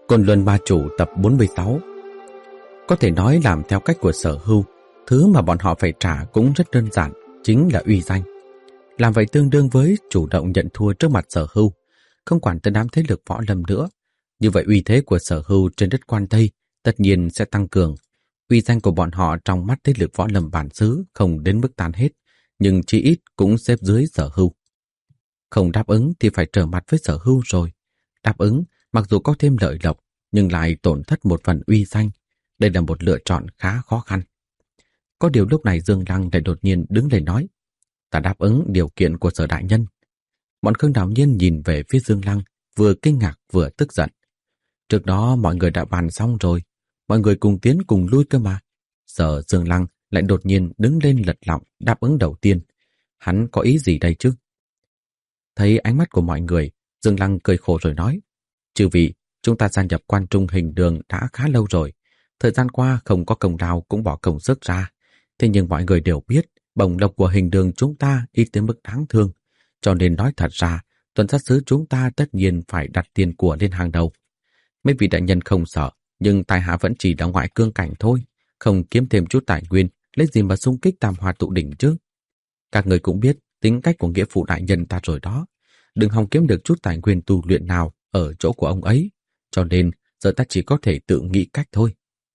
Côn Luân Ma Chủ tập 46. Có thể nói làm theo cách của Sở Hưu, thứ mà bọn họ phải trả cũng rất đơn giản, chính là uy danh. Làm vậy tương đương với chủ động nhận thua trước mặt Sở Hưu, không quản tới đám thế lực võ lâm nữa. Như vậy uy thế của Sở Hưu trên đất Quan Tây tất nhiên sẽ tăng cường. Uy danh của bọn họ trong mắt thế lực võ lâm bản xứ không đến mức tan hết, nhưng chí ít cũng xếp dưới Sở Hưu. Không đáp ứng thì phải trở mặt với Sở Hưu rồi. Đáp ứng mặc dù có thêm lợi lộc, nhưng lại tổn thất một phần uy danh. Đây là một lựa chọn khá khó khăn. Có điều lúc này Dương Lăng lại đột nhiên đứng lên nói: "Ta đáp ứng điều kiện của Sở đại nhân." Bọn Khương Đào Nhiên nhìn về phía Dương Lăng, vừa kinh ngạc vừa tức giận. Trước đó mọi người đã bàn xong rồi, mọi người cùng tiến cùng lui cơ mà. Giờ Dương Lăng lại đột nhiên đứng lên lật lọng đáp ứng đầu tiên. Hắn có ý gì đây chứ? Thấy ánh mắt của mọi người, Dương Lăng cười khổ rồi nói: "Chư vị, chúng ta gia nhập Quan Trung Hình Đường đã khá lâu rồi. Thời gian qua không có công lao cũng bỏ công sức ra. Thế nhưng mọi người đều biết bổng lộc của Hình Đường chúng ta ít tới mức đáng thương. Cho nên nói thật ra, tuần sát sứ chúng ta tất nhiên phải đặt tiền của lên hàng đầu. Mấy vị đại nhân không sợ, nhưng tài hạ vẫn chỉ là ngoại cương cảnh thôi. Không kiếm thêm chút tài nguyên, lấy gì mà xung kích Tam Hoa tụ đỉnh chứ? Các người cũng biết tính cách của nghĩa phụ đại nhân ta rồi đó. Đừng hòng kiếm được chút tài nguyên tu luyện nào ở chỗ của ông ấy. Cho nên giờ ta chỉ có thể tự nghĩ cách thôi."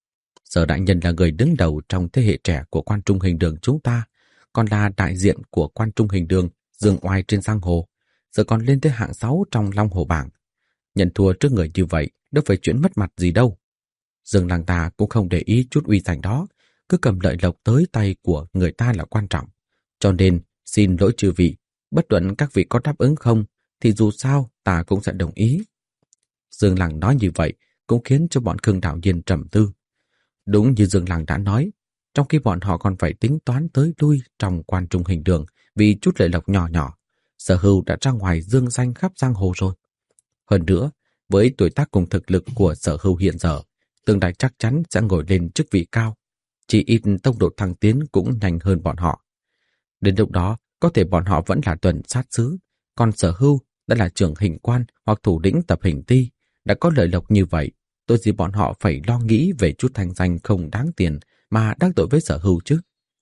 Sở đại nhân là người đứng đầu trong thế hệ trẻ của Quan Trung Hình Đường chúng ta, còn là đại diện của Quan Trung Hình Đường dương oai trên giang hồ, giờ còn lên tới hạng 6 trong Long Hồ bảng. Nhận thua trước người như vậy đâu phải chuyện mất mặt gì đâu. Dương Lăng ta cũng không để ý chút uy danh đó, cứ cầm lợi lộc tới tay của người ta là quan trọng. Cho nên xin lỗi chư vị, bất luận các vị có đáp ứng không thì dù sao ta cũng sẽ đồng ý. Dương Lăng nói như vậy cũng khiến cho bọn Khương Đào Nhiên trầm tư. Đúng như Dương Lăng đã nói, trong khi bọn họ còn phải tính toán tới lui trong Quan Trung Hình Đường vì chút lợi lộc nhỏ nhỏ, Sở Hưu đã ra ngoài dương danh khắp giang hồ rồi. Hơn nữa, với tuổi tác cùng thực lực của Sở Hưu hiện giờ, tương lai chắc chắn sẽ ngồi lên chức vị cao, chỉ ít tốc độ thăng tiến cũng nhanh hơn bọn họ. Đến lúc đó, có thể bọn họ vẫn là tuần sát sứ, còn Sở Hưu đã là trưởng hình quan hoặc thủ lĩnh tập hình ti, đã có lợi lộc như vậy, tôi gì bọn họ phải lo nghĩ về chút thanh danh không đáng tiền mà đắc tội với Sở Hưu chứ.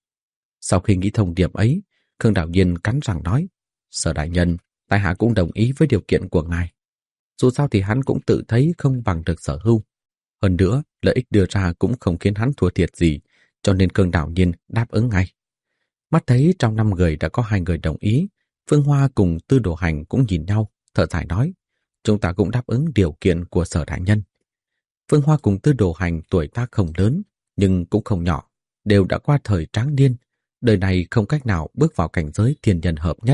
Sau khi nghĩ thông điệp ấy, Khương Đào Nhiên cắn răng nói: "Sở đại nhân, tại hạ cũng đồng ý với điều kiện của ngài. Dù sao thì hắn cũng tự thấy không bằng được Sở Hưu. Hơn nữa, lợi ích đưa ra cũng không khiến hắn thua thiệt gì, cho nên Khương Đào Nhiên đáp ứng ngay." Mắt thấy trong 5 người đã có 2 người đồng ý, Phương Hoa cùng Tư Đồ Hành cũng nhìn nhau, thở dài nói: "Chúng ta cũng đáp ứng điều kiện của Sở đại nhân." Phương Hoa cùng Tư Đồ Hành tuổi tác không lớn, nhưng cũng không nhỏ, đều đã qua thời tráng niên, đời này không cách nào bước vào cảnh giới thiên nhân hợp nhất.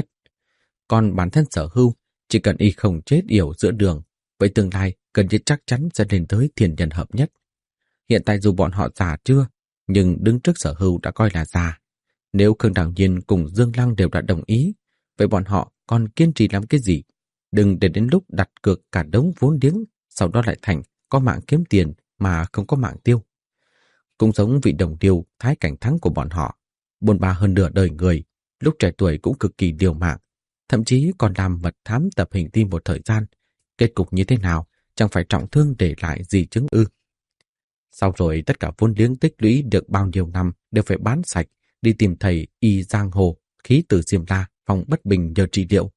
Còn bản thân Sở Hưu, chỉ cần y không chết yểu giữa đường, vậy tương lai gần như chắc chắn sẽ lên tới thiên nhân hợp nhất. Hiện tại dù bọn họ già chưa, nhưng đứng trước Sở Hưu đã coi là già. Nếu Khương Đào Nhiên cùng Dương Lăng đều đã đồng ý, vậy bọn họ còn kiên trì làm cái gì? Đừng để đến lúc đặt cược cả đống vốn liếng, sau đó lại thành có mạng kiếm tiền mà không có mạng tiêu. Cũng giống vị đồng điêu Thái Cảnh Thắng của bọn họ, bôn ba hơn nửa đời người, lúc trẻ tuổi cũng cực kỳ liều mạng, thậm chí còn làm mật thám tập hình ti một thời gian. Kết cục như thế nào, chẳng phải trọng thương để lại di chứng ư? Sau rồi tất cả vốn liếng tích lũy được bao nhiêu năm đều phải bán sạch, đi tìm thầy y giang hồ, khí từ Diêm La, phòng bất bình nhờ trị liệu.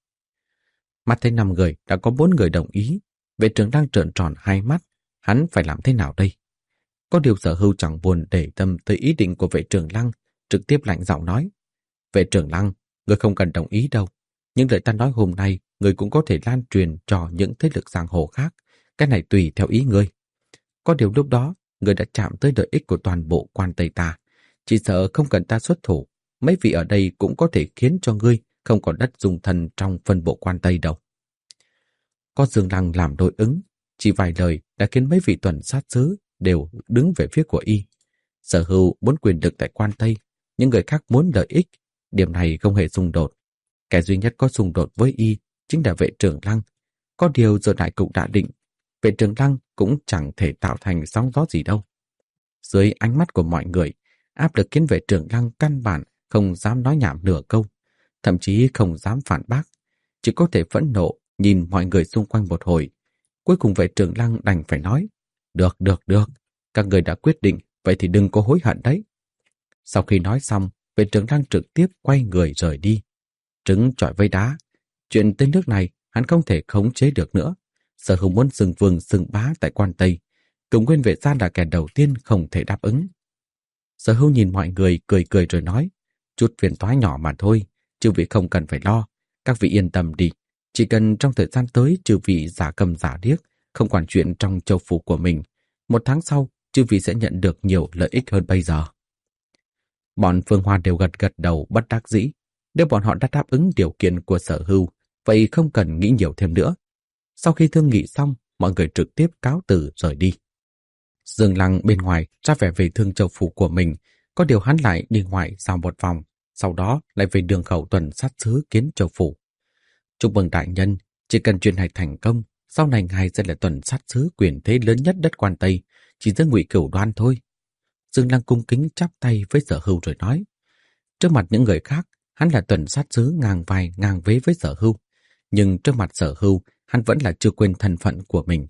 Mắt thấy 5 người đã có 4 người đồng ý, Vệ Trường Lăng trợn tròn hai mắt, hắn phải làm thế nào đây? Có điều Sở Hưu chẳng buồn để tâm tới ý định của Vệ Trường Lăng, trực tiếp lạnh giọng nói: "Vệ Trường Lăng, người không cần đồng ý đâu. Những lời ta nói hôm nay, người cũng có thể lan truyền cho những thế lực giang hồ khác. Cái này tùy theo ý ngươi. Có điều lúc đó, người đã chạm tới lợi ích của toàn bộ Quan Tây ta. Chỉ sợ không cần ta xuất thủ, mấy vị ở đây cũng có thể khiến cho ngươi không còn đất dung thân trong phân bộ Quan Tây đâu." Có Dương Lăng làm đối ứng, chỉ vài lời đã khiến mấy vị tuần sát sứ đều đứng về phía của y. Sở Hưu muốn quyền lực tại Quan Tây, những người khác muốn lợi ích, điểm này không hề xung đột. Kẻ duy nhất có xung đột với y chính là Vệ Trường Lăng. Có điều giờ đại cục đã định, Vệ Trường Lăng cũng chẳng thể tạo thành sóng gió gì đâu. Dưới ánh mắt của mọi người, áp lực khiến Vệ Trường Lăng căn bản không dám nói nhảm nửa câu, thậm chí không dám phản bác, chỉ có thể phẫn nộ nhìn mọi người xung quanh một hồi. Cuối cùng vệ trưởng Lăng đành phải nói, được, các người đã quyết định, vậy thì đừng có hối hận đấy. Sau khi nói xong, vệ trưởng Lăng trực tiếp quay người rời đi. Trứng chọi với đá, chuyện tới nước này hắn không thể khống chế được nữa. Sở Hưu muốn xưng vương xưng bá tại Quan Tây, Cửu Nguyên Vệ Gia là kẻ đầu tiên không thể đáp ứng. Sở Hưu nhìn mọi người cười cười rồi nói, chút phiền toái nhỏ mà thôi, chư vị không cần phải lo, các vị yên tâm đi, chỉ cần trong thời gian tới chư vị giả cầm giả điếc, không quản chuyện trong châu phủ của mình, 1 tháng sau chư vị sẽ nhận được nhiều lợi ích hơn bây giờ. Bọn Phương Hoa đều gật gật đầu bất đắc dĩ, nếu bọn họ đã đáp ứng điều kiện của Sở Hưu, vậy không cần nghĩ nhiều thêm nữa. Sau khi thương nghị xong, mọi người trực tiếp cáo từ rời đi. Dương Lăng bên ngoài ra vẻ về thương châu phủ của mình, có điều hắn lại đi ngoài sau một vòng, sau đó lại về đường khẩu tuần sát sứ Kiến Châu phủ. Chúc mừng đại nhân, chỉ cần chuyện này thành công, sau này ngài sẽ là tuần sát sứ quyền thế lớn nhất đất Quan Tây, chỉ giữa Ngụy Cửu Đoan thôi. Dương Lăng cung kính chắp tay với Sở Hưu rồi nói, trước mặt những người khác, hắn là tuần sát sứ ngang vai ngang vế với Sở Hưu, nhưng trước mặt Sở Hưu, hắn vẫn là chưa quên thân phận của mình.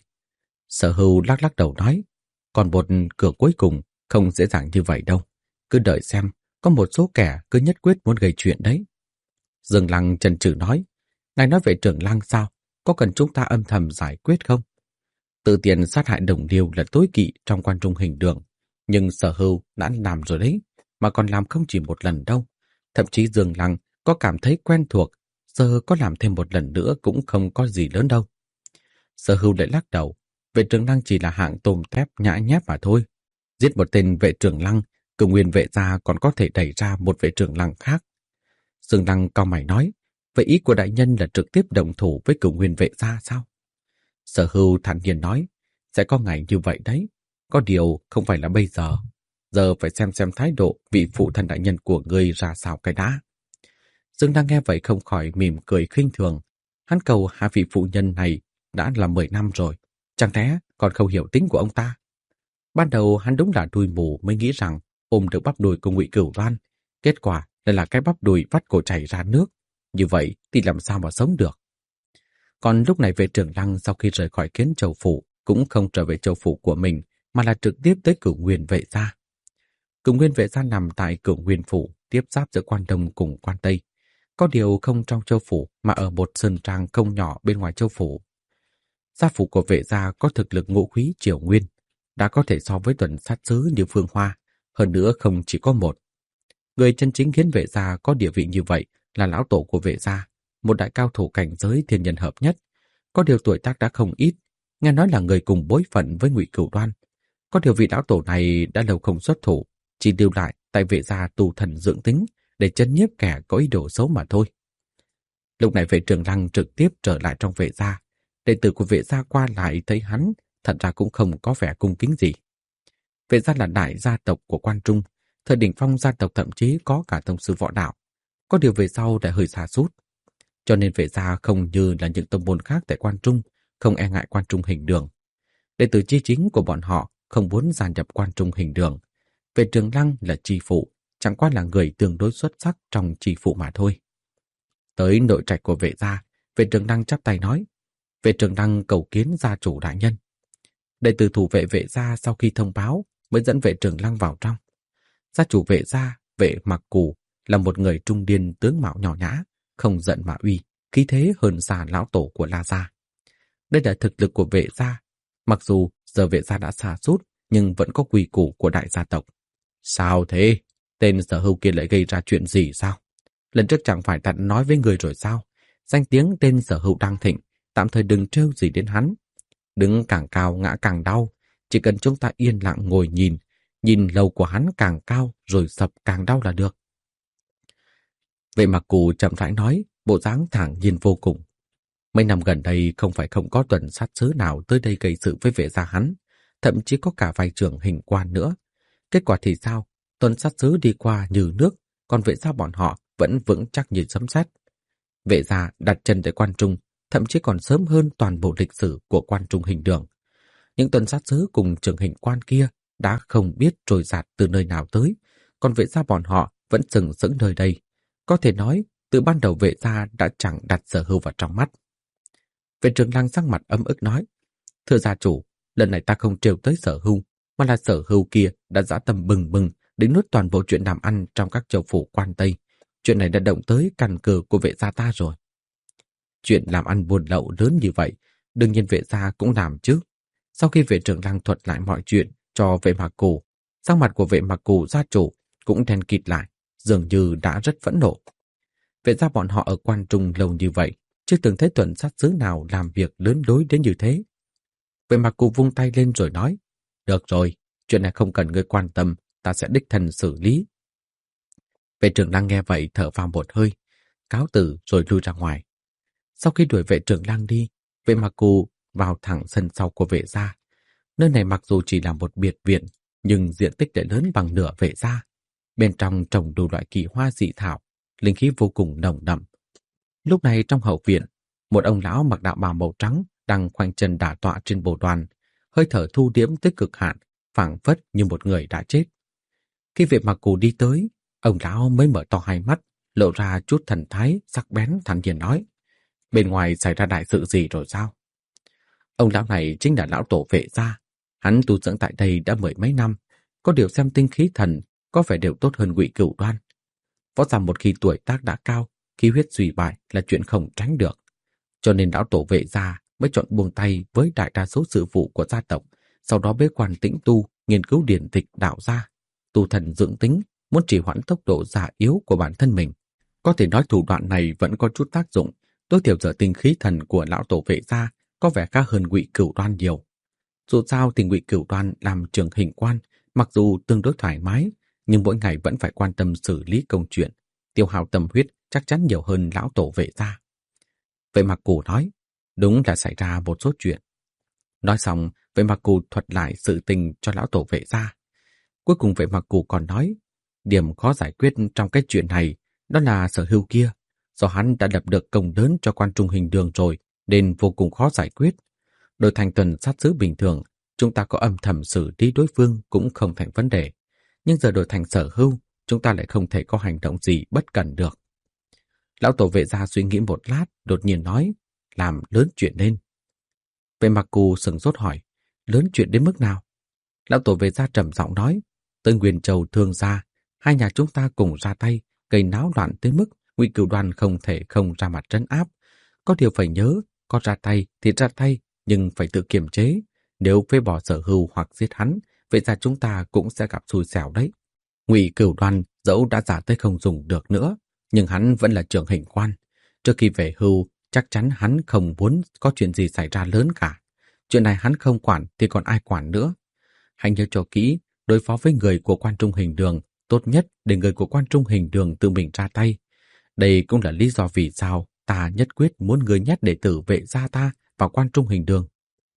Sở Hưu lắc lắc đầu nói, còn một cửa cuối cùng không dễ dàng như vậy đâu. Cứ đợi xem, có một số kẻ cứ nhất quyết muốn gây chuyện đấy. Dương Lăng chần chừ nói, ngài nói về trưởng Lăng sao? Có cần chúng ta âm thầm giải quyết không? Tự tiện sát hại đồng liêu là tối kỵ trong Quan Trung Hình Đường, nhưng Sở Hưu đã làm rồi đấy, mà còn làm không chỉ một lần đâu. Thậm chí Dương Lăng có cảm thấy quen thuộc, giờ có làm thêm một lần nữa cũng không có gì lớn đâu. Sở Hưu lại lắc đầu, vệ trưởng Lăng chỉ là hạng tôm tép nhã nhép mà thôi. Giết một tên vệ trưởng Lăng, Cửu Nguyên Vệ Gia còn có thể đẩy ra một vệ trưởng Lăng khác. Dương Lăng cau mày nói, vậy ý của đại nhân là trực tiếp động thủ với Cửu Nguyên Vệ Gia sao? Sở Hưu thản nhiên nói, sẽ có ngày như vậy đấy. Có điều không phải là bây giờ. Giờ phải xem thái độ vị phụ thân đại nhân của ngươi ra sao cái đã. Dương Lăng nghe vậy không khỏi mỉm cười khinh thường. Hắn cầu hai vị phụ nhân này đã là 10 năm rồi, chẳng lẽ còn không hiểu tính của ông ta? Ban đầu hắn đúng là đuôi mù mới nghĩ rằng ôm được bắp đùi của Ngụy Cửu Đoan, kết quả lại là cái bắp đùi vắt cổ chảy ra nước. Như vậy thì làm sao mà sống được? Còn lúc này vệ trưởng Lăng sau khi rời khỏi Kiến Châu phủ cũng không trở về châu phủ của mình, mà là trực tiếp tới Cửu Nguyên Vệ Gia. Cửu Nguyên Vệ Gia nằm tại Cửu Nguyên phủ, tiếp giáp giữa Quan Đông cùng Quan Tây. Có điều không trong châu phủ mà ở một sơn trang không nhỏ bên ngoài châu phủ. Gia phủ của Vệ Gia có thực lực ngũ khí triều nguyên, đã có thể so với tuần sát sứ như Phương Hoa, hơn nữa không chỉ có một. Người chân chính khiến Vệ Gia có địa vị như vậy là lão tổ của Vệ Gia, một đại cao thủ cảnh giới thiên nhân hợp nhất. Có điều tuổi tác đã không ít, nghe nói là người cùng bối phận với Ngụy Cửu Đoan. Có điều vị lão tổ này đã lâu không xuất thủ, chỉ lưu lại tại Vệ Gia tu thần dưỡng tính để chấn nhiếp kẻ có ý đồ xấu mà thôi. Lúc này vệ trưởng Lăng trực tiếp trở lại trong Vệ Gia. Đệ tử của Vệ Gia qua lại thấy hắn, thật ra cũng không có vẻ cung kính gì. Vệ Gia là đại gia tộc của Quan Trung, thời đỉnh phong gia tộc thậm chí có cả tông sư võ đạo. Có điều về sau đã hơi sa sút, cho nên Vệ Gia không như là những tông môn khác tại Quan Trung, không e ngại Quan Trung Hình Đường. Đệ tử chi chính của bọn họ không muốn gia nhập Quan Trung Hình Đường. Vệ trưởng Lăng là chi phụ, chẳng qua là người tương đối xuất sắc trong chi phụ mà thôi. Tới nội trạch của Vệ Gia, vệ trưởng Lăng chắp tay nói, vệ trưởng Lăng cầu kiến gia chủ đại nhân. Đệ tử thủ vệ Vệ Gia sau khi thông báo mới dẫn vệ trưởng Lăng vào trong. Gia chủ Vệ Gia, Vệ Mặc Cù, là một người trung niên tướng mạo nhỏ nhã, không giận mà uy, khí thế hơn xa lão tổ của La Gia. Đây là thực lực của Vệ Gia. Mặc dù giờ Vệ Gia đã sa sút, nhưng vẫn có quy củ của đại gia tộc. Sao thế? Tên Sở Hưu kia lại gây ra chuyện gì sao? Lần trước chẳng phải đã nói với người rồi sao? Danh tiếng tên Sở Hưu đang thịnh, tạm thời đừng trêu gì đến hắn. Đứng càng cao ngã càng đau, chỉ cần chúng ta yên lặng ngồi nhìn lầu của hắn càng cao rồi sập càng đau là được. Vệ Mặc Cù chậm rãi nói, bộ dáng thản nhiên vô cùng. Mấy năm gần đây không phải không có tuần sát sứ nào tới đây gây sự với Vệ Gia hắn, thậm chí có cả vài trưởng hình quan nữa. Kết quả thì sao? Tuần sát sứ đi qua như nước, còn Vệ Gia bọn họ vẫn vững chắc như sấm sét. Vệ Gia đặt chân tại Quan Trung, thậm chí còn sớm hơn toàn bộ lịch sử của Quan Trung Hình Đường. Những tuần sát sứ cùng trưởng hình quan kia đã không biết trôi dạt từ nơi nào tới, còn Vệ Gia bọn họ vẫn sừng sững nơi đây. Có thể nói, từ ban đầu Vệ Gia đã chẳng đặt Sở Hưu vào trong mắt. Vệ trưởng Lăng sắc mặt ấm ức nói, Thưa gia chủ, lần này ta không trêu tới Sở Hưu, mà là Sở Hưu kia đã dã tâm bừng bừng đến nuốt toàn bộ chuyện làm ăn trong các châu phủ quan Tây. Chuyện này đã động tới căn cơ của vệ gia ta rồi. Chuyện làm ăn buôn lậu lớn như vậy, đương nhiên vệ gia cũng làm chứ. Sau khi vệ trưởng Lăng thuật lại mọi chuyện cho vệ Mạc Cù, sắc mặt của vệ Mạc Cù gia chủ cũng đen kịt lại, dường như đã rất phẫn nộ. Vệ gia bọn họ ở Quan Trung lâu như vậy, chưa từng thấy tuần sát sứ nào làm việc lớn lối đến như thế. Vệ Mạc Cù vung tay lên rồi nói, được rồi, chuyện này không cần ngươi quan tâm, ta sẽ đích thân xử lý. Vệ trưởng Lăng nghe vậy thở phào một hơi, cáo từ rồi lui ra ngoài. Sau khi đuổi vệ trưởng Lăng đi, vệ Mạc Cù vào thẳng sân sau của vệ gia. Nơi này mặc dù chỉ là một biệt viện, nhưng diện tích lại lớn bằng nửa vệ gia. Bên trong trồng đủ loại kỳ hoa dị thảo, linh khí vô cùng nồng đậm. Lúc này trong hậu viện, một ông lão mặc đạo bào màu trắng đang khoanh chân đả tọa trên bồ đoàn, hơi thở thu liễm tới cực hạn, phảng phất như một người đã chết. Khi vệ Mạc Cù đi tới, ông lão mới mở to hai mắt, lộ ra chút thần thái sắc bén thản nhiên nói: bên ngoài xảy ra đại sự gì rồi sao? Ông lão này chính là lão tổ vệ gia. Hắn tu dưỡng tại đây đã mười mấy năm, có điều xem tinh khí thần có vẻ đều tốt hơn Ngụy Cửu Đoan. Võ giả một khi tuổi tác đã cao, khí huyết suy bại là chuyện không tránh được. Cho nên lão tổ vệ gia mới chọn buông tay với đại đa số sự vụ của gia tộc, sau đó bế quan tĩnh tu, nghiên cứu điển tịch đạo gia, tu thần dưỡng tính, muốn trì hoãn tốc độ già yếu của bản thân mình. Có thể nói thủ đoạn này vẫn có chút tác dụng, tối thiểu giờ tinh khí thần của lão tổ vệ gia có vẻ khác hơn Ngụy Cửu Đoan nhiều. Dù sao thì Ngụy Cửu Đoan làm trường hình quan, mặc dù tương đối thoải mái, nhưng mỗi ngày vẫn phải quan tâm xử lý công chuyện, tiêu hao tâm huyết chắc chắn nhiều hơn lão tổ vệ gia. Vệ Mạc Cù nói, đúng là xảy ra một số chuyện. Nói xong, Vệ Mạc Cù thuật lại sự tình cho lão tổ vệ gia. Cuối cùng Vệ Mạc Cù còn nói, điểm khó giải quyết trong cái chuyện này đó là Sở Hưu kia, do hắn đã lập được công lớn cho Quan Trung Hình Đường rồi, nên vô cùng khó giải quyết. Đổi thành tuần sát sứ bình thường, chúng ta có âm thầm xử lý đối phương cũng không thành vấn đề. Nhưng giờ đổi thành Sở Hưu, chúng ta lại không thể có hành động gì bất cần được. Lão tổ vệ gia suy nghĩ một lát, đột nhiên nói, làm lớn chuyện lên. Vệ Mạc Cù sửng sốt hỏi, lớn chuyện đến mức nào? Lão tổ vệ gia trầm giọng nói, tới Nguyên Châu Thương gia, hai nhà chúng ta cùng ra tay, gây náo loạn tới mức Ngụy Cửu Đoan không thể không ra mặt trấn áp. Có điều phải nhớ, có ra tay thì ra tay, nhưng phải tự kiềm chế. Nếu phế bỏ Sở Hưu hoặc giết hắn, vậy ra chúng ta cũng sẽ gặp xui xẻo đấy. Ngụy Cửu Đoan dẫu đã giả tới không dùng được nữa, nhưng hắn vẫn là trưởng hình quan. Trước khi về hưu, chắc chắn hắn không muốn có chuyện gì xảy ra lớn cả. Chuyện này hắn không quản thì còn ai quản nữa. Hãy nhớ cho kỹ, đối phó với người của Quan Trung Hình Đường, tốt nhất để người của Quan Trung Hình Đường tự mình ra tay. Đây cũng là lý do vì sao ta nhất quyết muốn người nhét đệ tử vệ gia ta vào Quan Trung Hình Đường.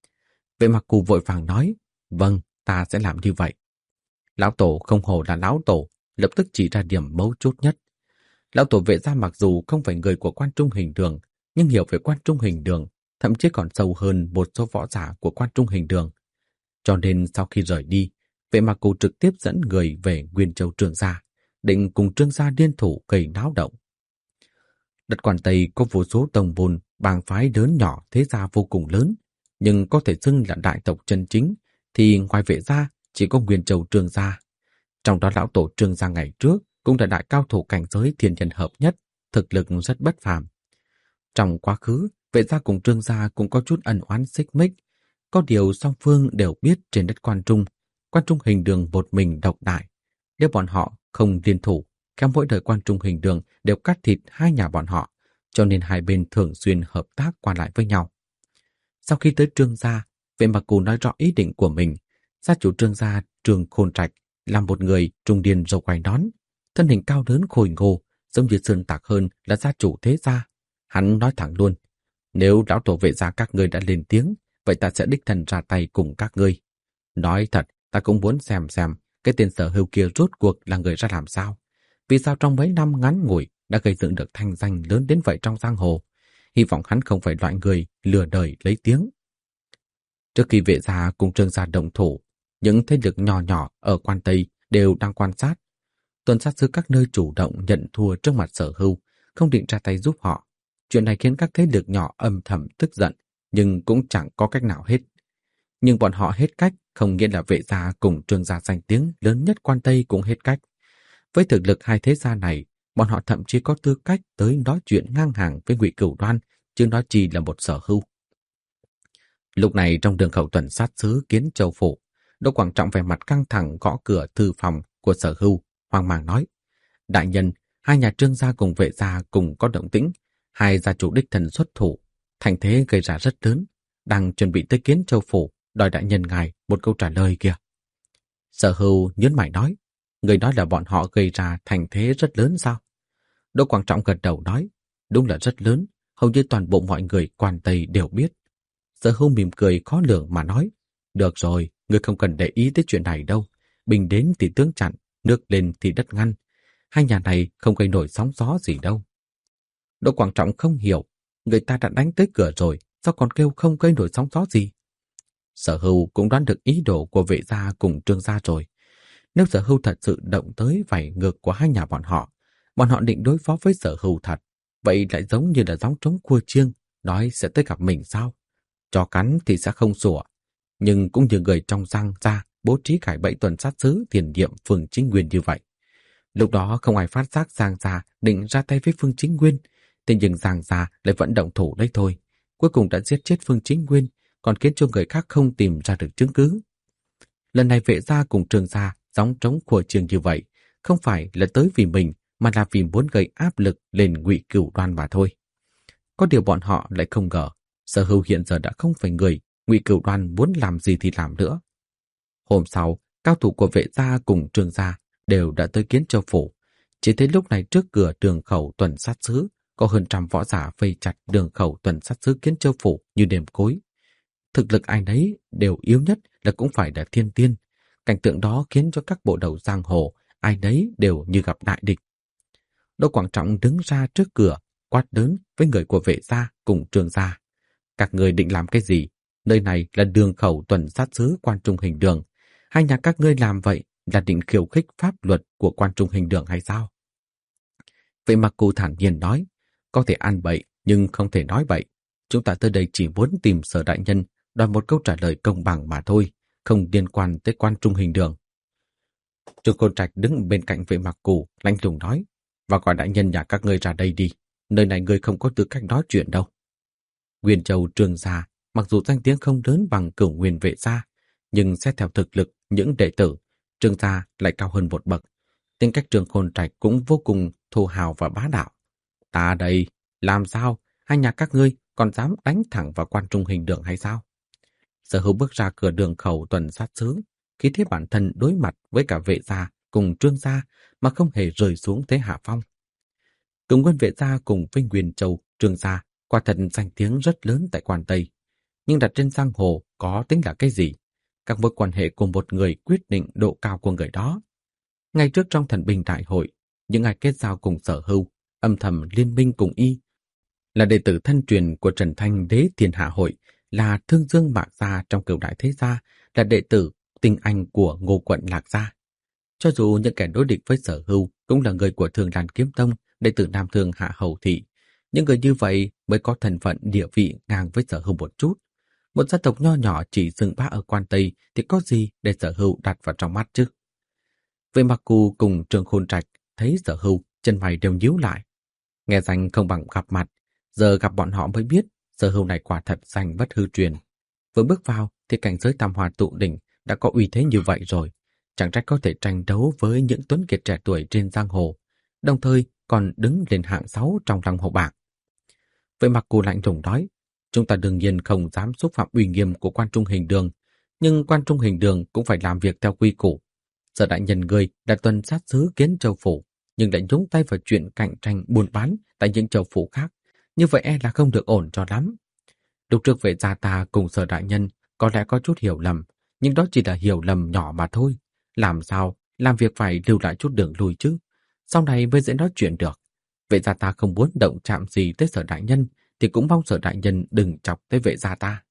Vệ Mạc Cù vội vàng nói, vâng, ta sẽ làm như vậy. Lão tổ không hổ là lão tổ, lập tức chỉ ra điểm mấu chốt nhất. Lão tổ vệ gia mặc dù không phải người của Quan Trung Hình Đường, nhưng hiểu về Quan Trung Hình Đường, thậm chí còn sâu hơn một số võ giả của Quan Trung Hình Đường. Cho nên sau khi rời đi, Vệ Mạc Cù trực tiếp dẫn người về Nguyên Châu Trương gia, định cùng Trương gia liên thủ gây náo động. Đất Quan Tây có vô số tông môn, bang phái lớn nhỏ thế gia vô cùng lớn, nhưng có thể xưng là đại tộc chân chính, thì ngoài Vệ gia chỉ có Nguyên Châu Trương gia. Trong đó lão tổ Trương gia ngày trước cũng là đại cao thủ cảnh giới thiên nhân hợp nhất, thực lực rất bất phàm. Trong quá khứ, Vệ gia cùng Trương gia cũng có chút ân oán xích mích, có điều song phương đều biết trên đất Quan Trung Hình Đường một mình độc đại. Nếu bọn họ không liên thủ, khéo mỗi đời Quan Trung Hình Đường đều cắt thịt hai nhà bọn họ, cho nên hai bên thường xuyên hợp tác qua lại với nhau. Sau khi tới Trương gia, Vệ Mạc Cù nói rõ ý định của mình. Gia chủ Trương gia Trương Khôn Trạch là một người trung niên râu quai nón, thân hình cao lớn khôi ngô, giống như sơn tạc hơn là gia chủ thế gia. Hắn nói thẳng luôn, nếu lão tổ vệ gia các ngươi đã lên tiếng, vậy ta sẽ đích thân ra tay cùng các ngươi. Nói thật, ta cũng muốn xem cái tên Sở Hưu kia rốt cuộc là người ra làm sao. Vì sao trong mấy năm ngắn ngủi đã gây dựng được thanh danh lớn đến vậy trong giang hồ. Hy vọng hắn không phải loại người lừa đời lấy tiếng. Trước khi Vệ gia cùng Trương gia động thủ, những thế lực nhỏ nhỏ ở Quan Tây đều đang quan sát. Tuần sát sứ các nơi chủ động nhận thua trước mặt Sở Hưu, không định ra tay giúp họ. Chuyện này khiến các thế lực nhỏ âm thầm tức giận, nhưng cũng chẳng có cách nào hết. Nhưng bọn họ hết cách không nghĩa là Vệ gia cùng Trương gia danh tiếng lớn nhất Quan Tây cũng hết cách. Với thực lực hai thế gia này, bọn họ thậm chí có tư cách tới nói chuyện ngang hàng với Ngụy Cửu Đoan, chứ nói chi là một Sở Hưu. Lúc này trong đường khẩu tuần sát sứ Kiến Châu phủ, Đỗ Quảng Trọng vẻ mặt căng thẳng gõ cửa thư phòng của Sở Hưu, hoang mang nói: "Đại nhân, hai nhà Trương gia cùng Vệ gia cùng có động tĩnh, hai gia chủ đích thân xuất thủ, thành thế gây ra rất lớn, đang chuẩn bị tới Kiến Châu phủ, đòi đại nhân ngài một câu trả lời kìa." Sở Hưu nhớn mày nói: "Người nói là bọn họ gây ra thành thế rất lớn sao?" Đỗ Quảng Trọng gật đầu nói: "Đúng là rất lớn, hầu như toàn bộ mọi người Quan Tây đều biết." Sở Hưu mỉm cười khó lường mà nói: "Được rồi, ngươi không cần để ý tới chuyện này đâu. Bình đến thì tướng chặn, nước lên thì đất ngăn. Hai nhà này không gây nổi sóng gió gì đâu." Đỗ Quảng Trọng không hiểu, người ta đã đánh tới cửa rồi, sao còn kêu không gây nổi sóng gió gì? Sở Hưu cũng đoán được ý đồ của Vệ gia cùng Trương gia rồi. Nếu Sở Hưu thật sự động tới vảy ngược của hai nhà bọn họ định đối phó với Sở Hưu thật, vậy lại giống như là gióng trống cua chiêng, nói sẽ tới gặp mình sao? Chó cắn thì sẽ không sủa, nhưng cũng như người trong Giang gia bố trí cải bẫy tuần sát sứ tiền nhiệm Phương Chính Nguyên như vậy. Lúc đó không ai phát giác Giang gia định ra tay với Phương Chính Nguyên, thế nhưng Giang gia lại vẫn động thủ đấy thôi. Cuối cùng đã giết chết Phương Chính Nguyên, còn khiến cho người khác không tìm ra được chứng cứ. Lần này Vệ gia cùng Trương gia gióng trống của trường như vậy, không phải là tới vì mình, mà là vì muốn gây áp lực lên Ngụy Cửu Đoan mà thôi. Có điều bọn họ lại không ngờ, Sở Hưu hiện giờ đã không phải người Ngụy Cửu Đoan muốn làm gì thì làm nữa. Hôm sau, cao thủ của Vệ gia cùng Trương gia đều đã tới Kiến Châu phủ. Chỉ thấy lúc này trước cửa đường khẩu tuần sát sứ có hơn 100 võ giả vây chặt đường khẩu tuần sát sứ Kiến Châu phủ như đêm cối. Thực lực ai nấy đều yếu nhất là cũng phải là thiên tiên. Cảnh tượng đó khiến cho các bộ đầu giang hồ ai nấy đều như gặp đại địch. Đỗ Quảng Trọng đứng ra trước cửa, quát lớn với người của Vệ gia cùng Trương gia: "Các người định làm cái gì? Nơi này là đường khẩu tuần sát sứ Quan Trung Hình Đường. Hai nhà các ngươi làm vậy là định khiêu khích pháp luật của Quan Trung Hình Đường hay sao?" Vệ Mặc Cù thản nhiên nói: "Có thể ăn bậy nhưng không thể nói bậy. Chúng ta tới đây chỉ muốn tìm Sở đại nhân đòi một câu trả lời công bằng mà thôi, không liên quan tới Quan Trung Hình Đường." Trương Khôn Trạch đứng bên cạnh Vệ Mặc Cù lạnh lùng nói: "Và gọi đại nhân nhà các ngươi ra đây đi, nơi này ngươi không có tư cách nói chuyện đâu." Nguyên Châu Trương gia mặc dù danh tiếng không lớn bằng Cửu Nguyên Vệ gia, nhưng xét theo thực lực những đệ tử, Trương gia lại cao hơn một bậc. Tính cách Trương Khôn Trạch cũng vô cùng thô hào và bá đạo. "Ta đây, làm sao? Hai nhà các ngươi còn dám đánh thẳng vào Quan Trung Hình Đường hay sao?" Sở Hữu bước ra cửa đường khẩu tuần sát sứ, khí thế bản thân đối mặt với cả Vệ gia cùng Trương gia mà không hề rơi xuống thế hạ phong. Cùng Nguyên Vệ gia cùng với Nguyên Châu Trương gia quả thật danh tiếng rất lớn tại Quan Tây, nhưng đặt trên giang hồ có tính là cái gì? Các mối quan hệ của một người quyết định độ cao của người đó. Ngay trước trong thần binh đại hội, những ai kết giao cùng Sở Hưu, âm thầm liên minh cùng y, là đệ tử thân truyền của Trần Thanh Đế Thiên Hạ Hội, là Thương Dương Mạc gia trong Cửu Đại Thế gia, là đệ tử tinh anh của Ngô Quận Lạc gia. Cho dù những kẻ đối địch với Sở Hưu cũng là người của Thường Đàn Kiếm Tông, đệ tử Nam Thương Hạ Hầu Thị, những người như vậy mới có thân phận địa vị ngang với Sở Hưu một chút. Một gia tộc nho nhỏ chỉ dừng bá ở Quan Tây thì có gì để Sở Hưu đặt vào trong mắt chứ? Vệ Mặc Cù cùng Trương Khôn Trạch thấy Sở Hưu, chân mày đều nhíu lại. Nghe danh không bằng gặp mặt, giờ gặp bọn họ mới biết Sở Hưu này quả thật danh bất hư truyền. Vừa bước vào thì cảnh giới tam hoa tụ đỉnh đã có uy thế như vậy rồi, chẳng trách có thể tranh đấu với những tuấn kiệt trẻ tuổi trên giang hồ, đồng thời còn đứng lên hạng 6 trong lăng hổ bảng. Vệ Mặc Cù lạnh lùng nói: "Chúng ta đương nhiên không dám xúc phạm uy nghiêm của Quan Trung Hình Đường, nhưng Quan Trung Hình Đường cũng phải làm việc theo quy củ. Sở đại nhân ngươi đã tuần sát sứ Kiến Châu phủ, nhưng lại nhúng tay vào chuyện cạnh tranh buôn bán tại những châu phủ khác, như vậy là không được ổn cho lắm." Lúc trước Vệ gia ta cùng Sở đại nhân có lẽ có chút hiểu lầm, nhưng đó chỉ là hiểu lầm nhỏ mà thôi. Làm sao làm việc phải lưu lại chút đường lui chứ, sau này mới dễ nói chuyện được. Vệ gia ta không muốn động chạm gì tới Sở đại nhân, thì cũng mong Sở đại nhân đừng chọc tới Vệ gia ta.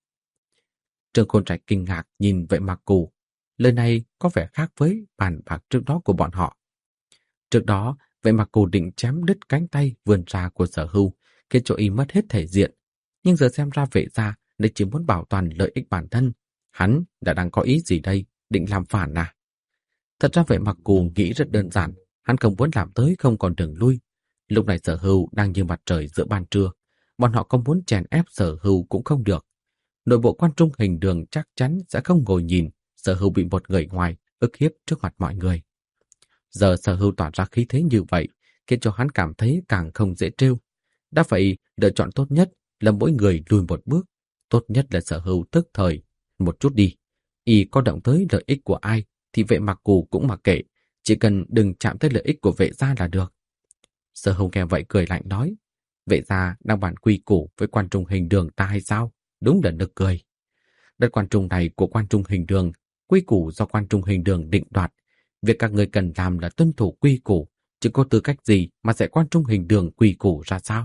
Trương Khôn Trạch kinh ngạc nhìn Vệ Mặc Cù, lời này có vẻ khác với bàn bạc trước đó của bọn họ. Trước đó, Vệ Mặc Cù định chém đứt cánh tay vươn ra của Sở Hưu, khiến cho y mất hết thể diện. Nhưng giờ xem ra Vệ gia lại chỉ muốn bảo toàn lợi ích bản thân. Hắn đã đang có ý gì đây, định làm phản à? Thật ra Vệ Mặc Cù nghĩ rất đơn giản, hắn không muốn làm tới không còn đường lui. Lúc này Sở Hưu đang như mặt trời giữa ban trưa, bọn họ không muốn chèn ép Sở Hưu cũng không được. Nội bộ quan trung hình đường chắc chắn sẽ không ngồi nhìn Sở Hưu bị một người ngoài ức hiếp trước mặt mọi người. Giờ Sở Hưu tỏa ra khí thế như vậy, khiến cho hắn cảm thấy càng không dễ trêu. Đã vậy, lựa chọn tốt nhất là mỗi người lùi một bước, tốt nhất là Sở Hưu tức thời một chút đi. Y có động tới lợi ích của ai thì Vệ Mặc Cù cũng mặc kệ, chỉ cần đừng chạm tới lợi ích của Vệ gia là được. Sở Hưu nghe vậy cười lạnh nói, Vệ gia đang bàn quy củ với quan trung hình đường ta hay sao? Đúng là nực cười. Đất quan trung này của quan trung hình đường, quy củ do quan trung hình đường định đoạt. Việc các người cần làm là tuân thủ quy củ, chứ có tư cách gì mà sẽ quan trung hình đường quy củ ra sao?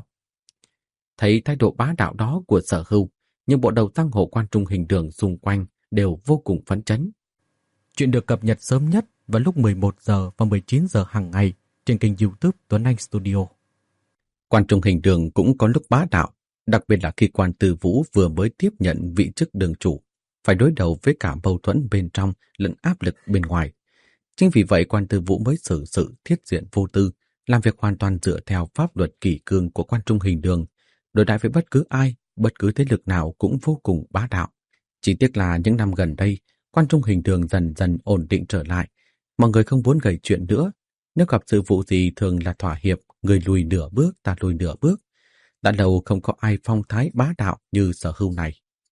Thấy thái độ bá đạo đó của Sở Hưu, những bộ đầu giang hồ quan trung hình đường xung quanh đều vô cùng phấn chấn. Chuyện được cập nhật sớm nhất vào lúc 11 giờ và 19 giờ hàng ngày trên kênh YouTube Tuấn Anh Studio. Quan trung hình đường cũng có lúc bá đạo, đặc biệt là khi Quan Tư Vũ vừa mới tiếp nhận vị chức đường chủ, phải đối đầu với cả mâu thuẫn bên trong lẫn áp lực bên ngoài. Chính vì vậy Quan Tư Vũ mới xử sự thiết diện vô tư, làm việc hoàn toàn dựa theo pháp luật kỷ cương của quan trung hình đường, đối đãi với bất cứ ai, bất cứ thế lực nào cũng vô cùng bá đạo. Chỉ tiếc là những năm gần đây, quan trung hình đường dần dần ổn định trở lại, mọi người không muốn gây chuyện nữa. Nếu gặp sự vụ gì thường là thỏa hiệp, người lùi nửa bước ta lùi nửa bước. Đã lâu không có ai phong thái bá đạo như Sở Hưu này.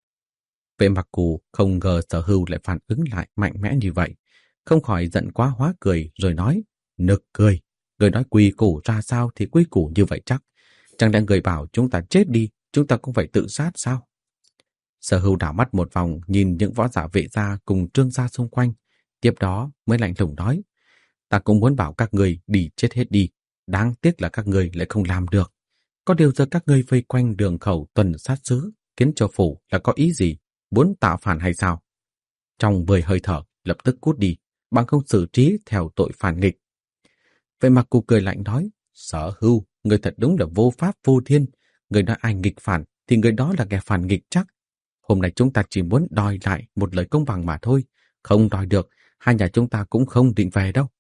Vệ Mặc Cù không ngờ Sở Hưu lại phản ứng lại mạnh mẽ như vậy, không khỏi giận quá hóa cười rồi nói, nực cười, người nói quy củ ra sao thì quy củ như vậy chắc. Chẳng lẽ người bảo chúng ta chết đi, chúng ta cũng phải tự sát sao? Sở Hưu đảo mắt một vòng nhìn những võ giả Vệ gia cùng Trương gia xung quanh, tiếp đó mới lạnh lùng nói, ta cũng muốn bảo các người đi chết hết đi, đáng tiếc là các người lại không làm được. Có điều giờ các ngươi vây quanh đường khẩu tuần sát xứ, kiến cho phủ là có ý gì, muốn tạo phản hay sao? Trong 10 hơi thở, lập tức cút đi, bằng không xử trí theo tội phản nghịch. Vệ Mặc Cù cười lạnh nói, Sở Hưu, người thật đúng là vô pháp vô thiên, người nói ai nghịch phản thì người đó là kẻ phản nghịch chắc. Hôm nay chúng ta chỉ muốn đòi lại một lời công bằng mà thôi, không đòi được, hai nhà chúng ta cũng không định về đâu.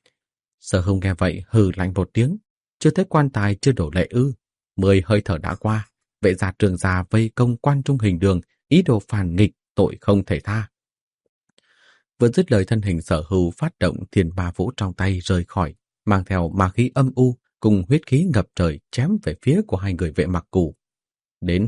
Sở Hưu nghe vậy hừ lạnh một tiếng, chưa thấy quan tài chưa đổ lệ ư? 10 hơi thở đã qua, Vệ gia Trương gia vây công quan trung hình đường, ý đồ phản nghịch, tội không thể tha. Vừa dứt lời, thân hình Sở Hưu phát động Thiên Ma Vũ trong tay rời khỏi, mang theo ma khí âm u cùng huyết khí ngập trời chém về phía của hai người Vệ Mặc Cù. Đến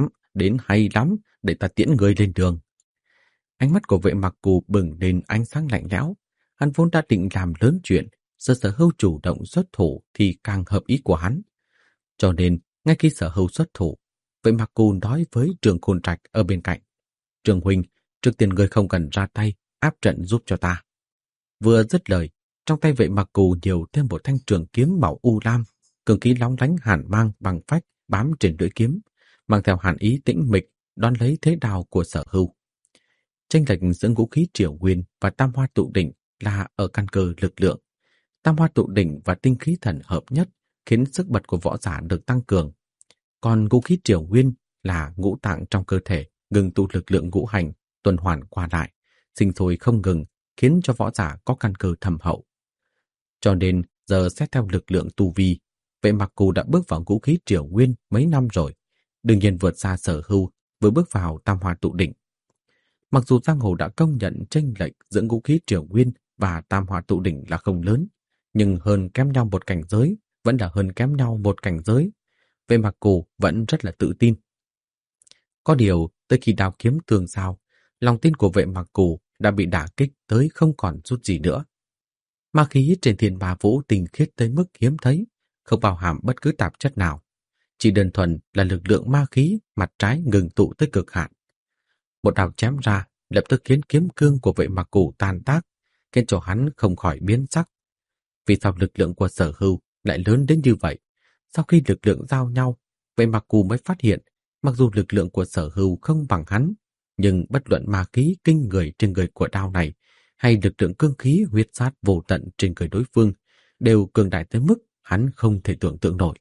hay lắm, để ta tiễn người lên đường. Ánh mắt của Vệ Mặc Cù bừng lên ánh sáng lạnh lẽo. Hắn vốn đã định làm lớn chuyện, giờ Sở Hưu chủ động xuất thủ thì càng hợp ý của hắn. Cho nên, ngay khi Sở Hưu xuất thủ, Vệ Mặc Cù nói với Trường Khôn Trạch ở bên cạnh, Trường huynh, trước tiên ngươi không cần ra tay, áp trận giúp cho ta. Vừa dứt lời, trong tay Vệ Mặc Cù nhiều thêm một thanh trường kiếm màu u lam, cường khí lóng lánh hàn mang bằng phách bám trên lưỡi kiếm, mang theo hàn ý tĩnh mịch đón lấy thế đao của Sở Hưu. Chênh lệch giữa ngũ khí Triều Nguyên và Tam Hoa Tụ Đỉnh là ở căn cơ lực lượng. Tam Hoa Tụ Đỉnh và tinh khí thần hợp nhất khiến sức bật của võ giả được tăng cường. Còn ngũ khí Triều Nguyên là ngũ tạng trong cơ thể ngừng tụ lực lượng ngũ hành tuần hoàn qua lại, sinh sôi không ngừng, khiến cho võ giả có căn cơ thâm hậu. Cho nên giờ xét theo lực lượng tu vi, Vệ Mặc Cù đã bước vào ngũ khí Triều Nguyên mấy năm rồi, đương nhiên vượt xa Sở Hưu vừa bước vào Tam Hoa Tụ Đỉnh. Mặc dù giang hồ đã công nhận chênh lệch giữa ngũ khí Triều Nguyên và Tam Hoa Tụ Đỉnh là không lớn, nhưng hơn kém nhau một cảnh giới vẫn là hơn kém nhau một cảnh giới. Vệ Mặc Cù vẫn rất là tự tin. Có điều, tới khi đao kiếm tương giao, lòng tin của Vệ Mặc Cù đã bị đả kích tới không còn chút gì nữa. Ma khí trên Thiên Ma Vũ tinh khiết tới mức hiếm thấy, không bao hàm bất cứ tạp chất nào. Chỉ đơn thuần là lực lượng ma khí mặt trái ngừng tụ tới cực hạn. Một đao chém ra, lập tức khiến kiếm cương của Vệ Mặc Cù tan tác, khiến cho hắn không khỏi biến sắc. Vì sao lực lượng của Sở Hưu lại lớn đến như vậy? Sau khi lực lượng giao nhau, Vệ Mặc Cù mới phát hiện, mặc dù lực lượng của Sở Hưu không bằng hắn, nhưng bất luận ma khí kinh người trên người của đao này hay lực lượng cương khí huyết sát vô tận trên người đối phương đều cường đại tới mức hắn không thể tưởng tượng nổi.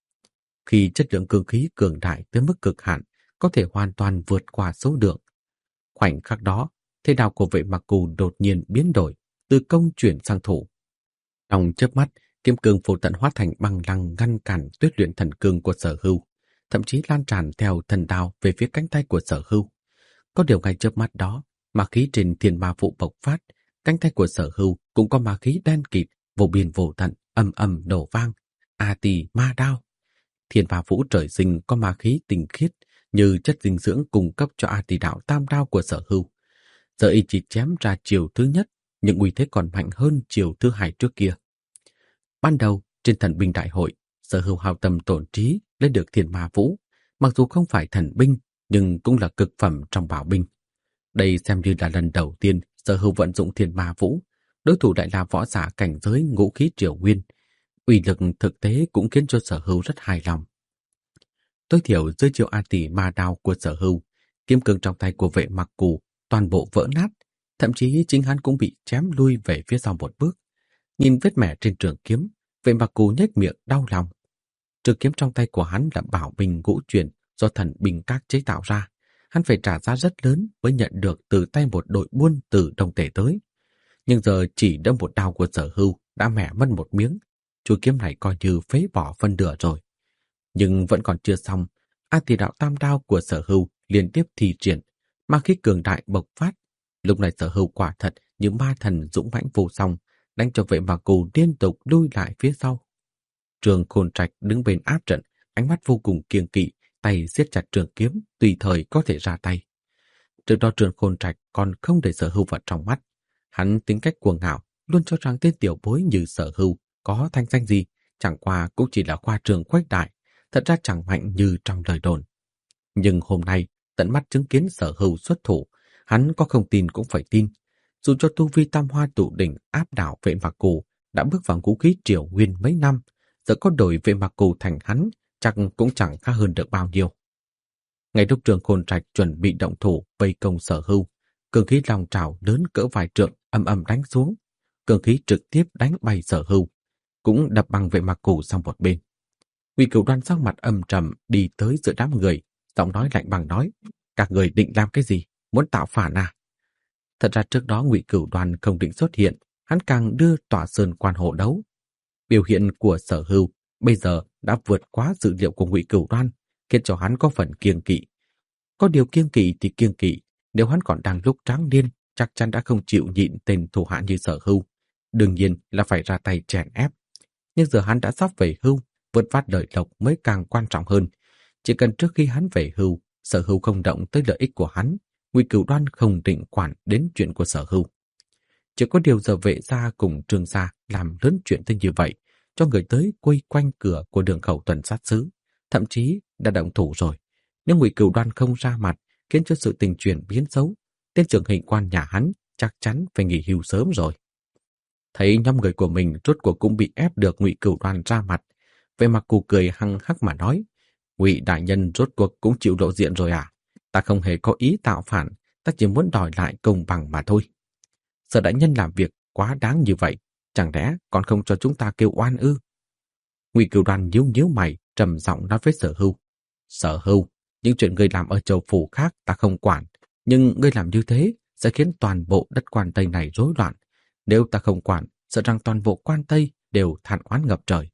Khi chất lượng cương khí cường đại tới mức cực hạn, có thể hoàn toàn vượt qua số lượng. Khoảnh khắc đó, thế đao của Vệ Mặc Cù đột nhiên biến đổi, từ công chuyển sang thủ. Trong chớp mắt, kiếm cương vô tận hóa thành băng lăng ngăn cản tuyết luyện thần cương của Sở Hưu, thậm chí lan tràn theo thần đao về phía cánh tay của Sở Hưu. Có điều ngay chớp mắt đó, ma khí trên thiên ma vụ bộc phát, cánh tay của Sở Hưu cũng có ma khí đen kịt, vô biên vô tận, ầm ầm nổ vang. A Tỳ ma đao. Thiên ma vũ trời sinh có ma khí tinh khiết, như chất dinh dưỡng cung cấp cho A Tỳ đạo tam đao của Sở Hưu. Giờ y chỉ chém ra chiều thứ nhất, nhưng uy thế còn mạnh hơn chiều thứ hai trước kia. Ban đầu, trên thần binh đại hội, Sở Hưu hao tâm tổn trí lấy được thiên ma vũ, mặc dù không phải thần binh, nhưng cũng là cực phẩm trong bảo binh. Đây xem như là lần đầu tiên Sở Hưu vận dụng thiên ma vũ, đối thủ lại là võ giả cảnh giới ngũ khí triều nguyên. Uy lực thực tế cũng khiến cho Sở Hưu rất hài lòng. Tối thiểu dưới chiều A Tỳ ma đao của Sở Hưu, kiếm cương trong tay của Vệ Mặc Cù toàn bộ vỡ nát, thậm chí chính hắn cũng bị chém lui về phía sau một bước. Nhìn vết mẻ trên trường kiếm, Vệ Mặc Cù nhếch miệng đau lòng. Trường kiếm trong tay của hắn là bảo binh ngũ truyền do thần binh các chế tạo ra. Hắn phải trả giá rất lớn mới nhận được từ tay một đội buôn từ Đông Tề tới. Nhưng giờ chỉ đâm một đao của Sở Hưu đã mẻ mất một miếng. Chuôi kiếm này coi như phế bỏ phân nửa rồi. Nhưng vẫn còn chưa xong, A Tỳ đạo tam đao của Sở Hưu liên tiếp thi triển, ma khí cường đại bộc phát. Lúc này Sở Hưu quả thật như ma thần dũng mãnh vô song, đánh cho Vệ Mặc Cù liên tục lui lại phía sau. Trường Khôn Trạch đứng bên áp trận, ánh mắt vô cùng kiêng kỵ, tay siết chặt trường kiếm, tùy thời có thể ra tay. Trước đó Trường Khôn Trạch còn không để Sở Hưu vào trong mắt. Hắn tính cách cuồng ngạo, luôn cho rằng tên tiểu bối như Sở Hưu có thanh danh gì, chẳng qua cũng chỉ là khoa trường khuếch đại, thật ra chẳng mạnh như trong lời đồn. Nhưng hôm nay, tận mắt chứng kiến Sở Hưu xuất thủ, hắn có không tin cũng phải tin. Dù cho tu vi tam hoa tụ đỉnh áp đảo Vệ Mặc Cù đã bước vào ngũ khí triều nguyên mấy năm, giờ có đổi Vệ Mặc Cù thành hắn, chắc cũng chẳng khá hơn được bao nhiêu. Ngay lúc Trường Khôn Trạch chuẩn bị động thủ vây công Sở Hưu, cường khí long trào lớn cỡ vài trượng ầm ầm đánh xuống, cường khí trực tiếp đánh bay Sở Hưu, cũng đập bằng Vệ Mặc Cù sang một bên. Ngụy Cửu Đoan sắc mặt âm trầm đi tới giữa đám người, giọng nói lạnh bằng nói: "Các người định làm cái gì? Muốn tạo phản à?" Thật ra trước đó Ngụy Cửu Đoan không định xuất hiện, hắn càng đưa Tỏa Sơn quan hộ đấu. Biểu hiện của Sở Hưu bây giờ đã vượt quá dự liệu của Ngụy Cửu Đoan, khiến cho hắn có phần kiêng kỵ. Có điều kiêng kỵ thì kiêng kỵ, nếu hắn còn đang lúc tráng niên, chắc chắn đã không chịu nhịn tên thủ hạ như Sở Hưu, đương nhiên là phải ra tay chèn ép. Nhưng giờ hắn đã sắp về hưu, vượt vát lợi lộc mới càng quan trọng hơn. Chỉ cần trước khi hắn về hưu, Sở Hưu không động tới lợi ích của hắn, Ngụy Cửu Đoan không định quản đến chuyện của Sở Hưu. Chỉ có điều giờ Vệ gia cùng Trương gia làm lớn chuyện tới như vậy, cho người tới quây quanh cửa của Đường Khẩu tuần sát sứ, thậm chí đã động thủ rồi. Nếu Ngụy Cửu Đoan không ra mặt, khiến cho sự tình chuyển biến xấu, tên trưởng hình quan nhà hắn chắc chắn phải nghỉ hưu sớm rồi. Thấy nhóm người của mình rốt cuộc cũng bị ép được Ngụy Cửu Đoan ra mặt, Vệ Mặc Cù cười hăng hắc mà nói: "Ngụy đại nhân rốt cuộc cũng chịu lộ diện rồi à? Ta không hề có ý tạo phản, ta chỉ muốn đòi lại công bằng mà thôi." Sở đại nhân làm việc quá đáng như vậy, chẳng lẽ còn không cho chúng ta kêu oan ư? Ngụy Cửu Đoan nhíu nhíu mày, trầm giọng nói với Sở Hưu: "Sở Hưu, những chuyện ngươi làm ở châu phủ khác ta không quản, nhưng ngươi làm như thế sẽ khiến toàn bộ đất Quan Tây này rối loạn. Nếu ta không quản, sợ rằng toàn bộ Quan Tây đều than oán ngập trời.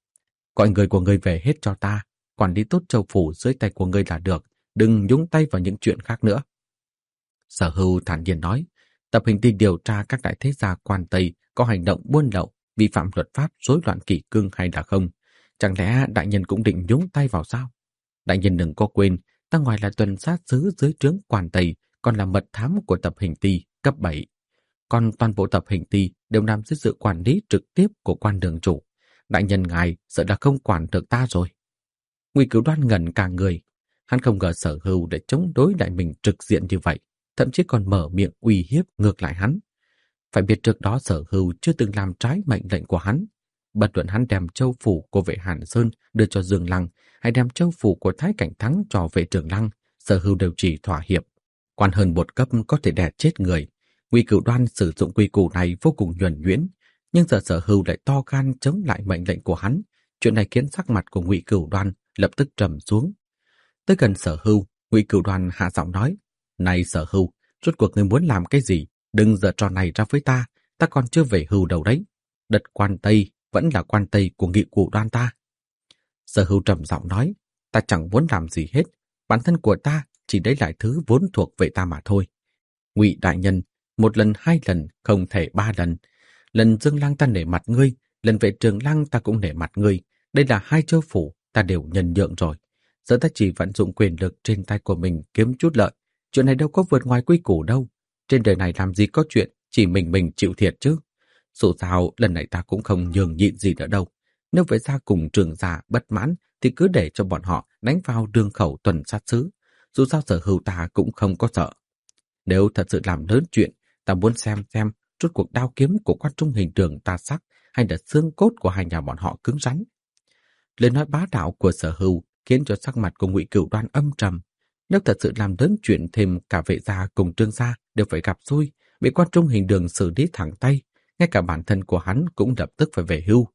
Gọi người của ngươi về hết cho ta, quản lý tốt châu phủ dưới tay của ngươi là được, đừng nhúng tay vào những chuyện khác nữa." Sở Hưu thản nhiên nói: "Tập hình đi điều tra các đại thế gia Quan Tây có hành động buôn lậu, vi phạm luật pháp, rối loạn kỷ cương hay là không? Chẳng lẽ đại nhân cũng định nhúng tay vào sao? Đại nhân đừng có quên, ta ngoài là tuần sát sứ dưới trướng Quan Tây, còn là mật thám của tập hình ty cấp 7. Còn toàn bộ tập hình ty đều nằm dưới sự quản lý trực tiếp của Quan đường chủ. Đại nhân ngài sợ là không quản được ta rồi." Ngụy Cửu Đoan ngẩn cả người. Hắn không ngờ Sở Hưu để chống đối lại mình trực diện như vậy, thậm chí còn mở miệng uy hiếp ngược lại hắn. Phải biết trước đó Sở Hưu chưa từng làm trái mệnh lệnh của hắn. Bất luận hắn đem châu phủ của Vệ Hàn Sơn đưa cho Dương Lăng, hay đem châu phủ của Thái Cảnh Thắng cho Vệ Trường Lăng, Sở Hưu đều chỉ thỏa hiệp. Quan hơn một cấp có thể đè chết người. Ngụy Cửu Đoan sử dụng quy củ này vô cùng nhuần nhuyễn, nhưng giờ Sở Hưu lại to gan chống lại mệnh lệnh của hắn. Chuyện này khiến sắc mặt của Ngụy Cửu Đoan lập tức trầm xuống. Tới gần Sở Hưu, Ngụy Cửu Đoan hạ giọng nói: "Này Sở Hưu, Rốt cuộc ngươi muốn làm cái gì? Đừng giở trò này ra với ta còn chưa về hưu đâu đấy. Đất Quan Tây vẫn là Quan Tây của Nghị Cụ Đoan ta. Sở Hưu trầm giọng nói, ta chẳng muốn làm gì hết, bản thân của ta chỉ lấy lại thứ vốn thuộc về ta mà thôi. Ngụy đại nhân, một lần hai lần, không thể ba lần. Lần Dương Lăng ta nể mặt ngươi, lần về Trường Lăng ta cũng nể mặt ngươi. Đây là hai châu phủ, ta đều nhân nhượng rồi. Giờ ta chỉ vận dụng quyền lực trên tay của mình kiếm chút lợi. Chuyện này đâu có vượt ngoài quy củ đâu. Trên đời này làm gì có chuyện chỉ mình chịu thiệt chứ. Dù sao lần này ta cũng không nhường nhịn gì nữa đâu. Nếu phải ra cùng Trường Gia bất mãn thì cứ để cho bọn họ đánh vào đường khẩu tuần sát xứ. Dù sao Sở Hưu ta cũng không có sợ. Nếu thật sự làm lớn chuyện, ta muốn xem rốt cuộc đao kiếm của Quan Trung Hình Đường ta sắc hay là xương cốt của hai nhà bọn họ cứng rắn. Lời nói bá đạo của Sở Hưu khiến cho sắc mặt của Ngụy Cửu Đoan âm trầm. Nếu thật sự làm lớn chuyện, thêm cả Vệ gia cùng Trương gia đều phải gặp xui, bị Quan Trung Hình Đường xử lý thẳng tay, ngay cả bản thân của hắn cũng lập tức phải về hưu.